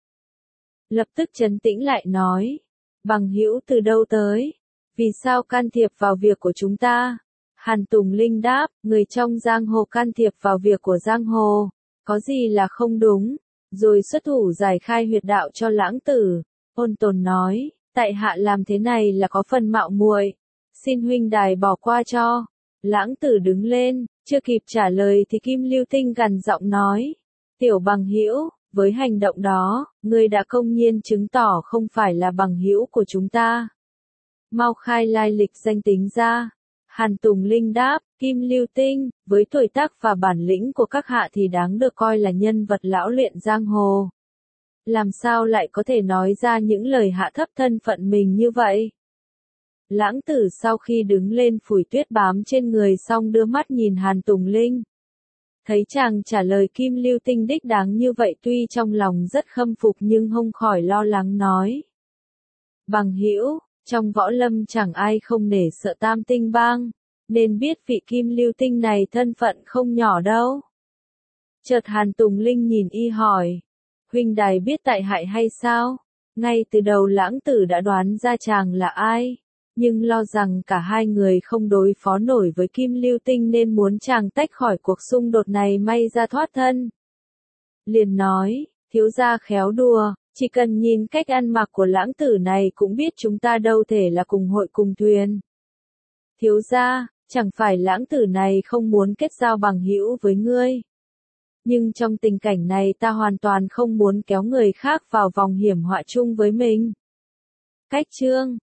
Lập tức trấn tĩnh lại nói, bằng hữu từ đâu tới? Vì sao can thiệp vào việc của chúng ta? Hàn Tùng Linh đáp, người trong giang hồ can thiệp vào việc của giang hồ, có gì là không đúng? Rồi xuất thủ giải khai huyệt đạo cho Lãng Tử. Ôn Tồn nói, tại hạ làm thế này là có phần mạo muội, xin huynh đài bỏ qua cho. Lãng Tử đứng lên, chưa kịp trả lời thì Kim Lưu Tinh gằn giọng nói, tiểu bằng hữu, với hành động đó, ngươi đã công nhiên chứng tỏ không phải là bằng hữu của chúng ta. Mau khai lai lịch danh tính ra. Hàn Tùng Linh đáp, Kim Lưu Tinh, với tuổi tác và bản lĩnh của các hạ thì đáng được coi là nhân vật lão luyện giang hồ. Làm sao lại có thể nói ra những lời hạ thấp thân phận mình như vậy? Lãng Tử sau khi đứng lên phủi tuyết bám trên người xong đưa mắt nhìn Hàn Tùng Linh. Thấy chàng trả lời Kim Lưu Tinh đích đáng như vậy tuy trong lòng rất khâm phục nhưng không khỏi lo lắng nói. Bằng hữu, trong võ lâm chẳng ai không nể sợ Tam Tinh Bang, nên biết vị Kim Lưu Tinh này thân phận không nhỏ đâu. Chợt Hàn Tùng Linh nhìn y hỏi, huynh đài biết tại hại hay sao? Ngay từ đầu Lãng Tử đã đoán ra chàng là ai, nhưng lo rằng cả hai người không đối phó nổi với Kim Lưu Tinh nên muốn chàng tách khỏi cuộc xung đột này may ra thoát thân. Liền nói, thiếu gia khéo đùa, chỉ cần nhìn cách ăn mặc của Lãng Tử này cũng biết chúng ta đâu thể là cùng hội cùng thuyền. Thiếu gia, chẳng phải Lãng Tử này không muốn kết giao bằng hữu với ngươi. Nhưng trong tình cảnh này ta hoàn toàn không muốn kéo người khác vào vòng hiểm họa chung với mình. Cách chương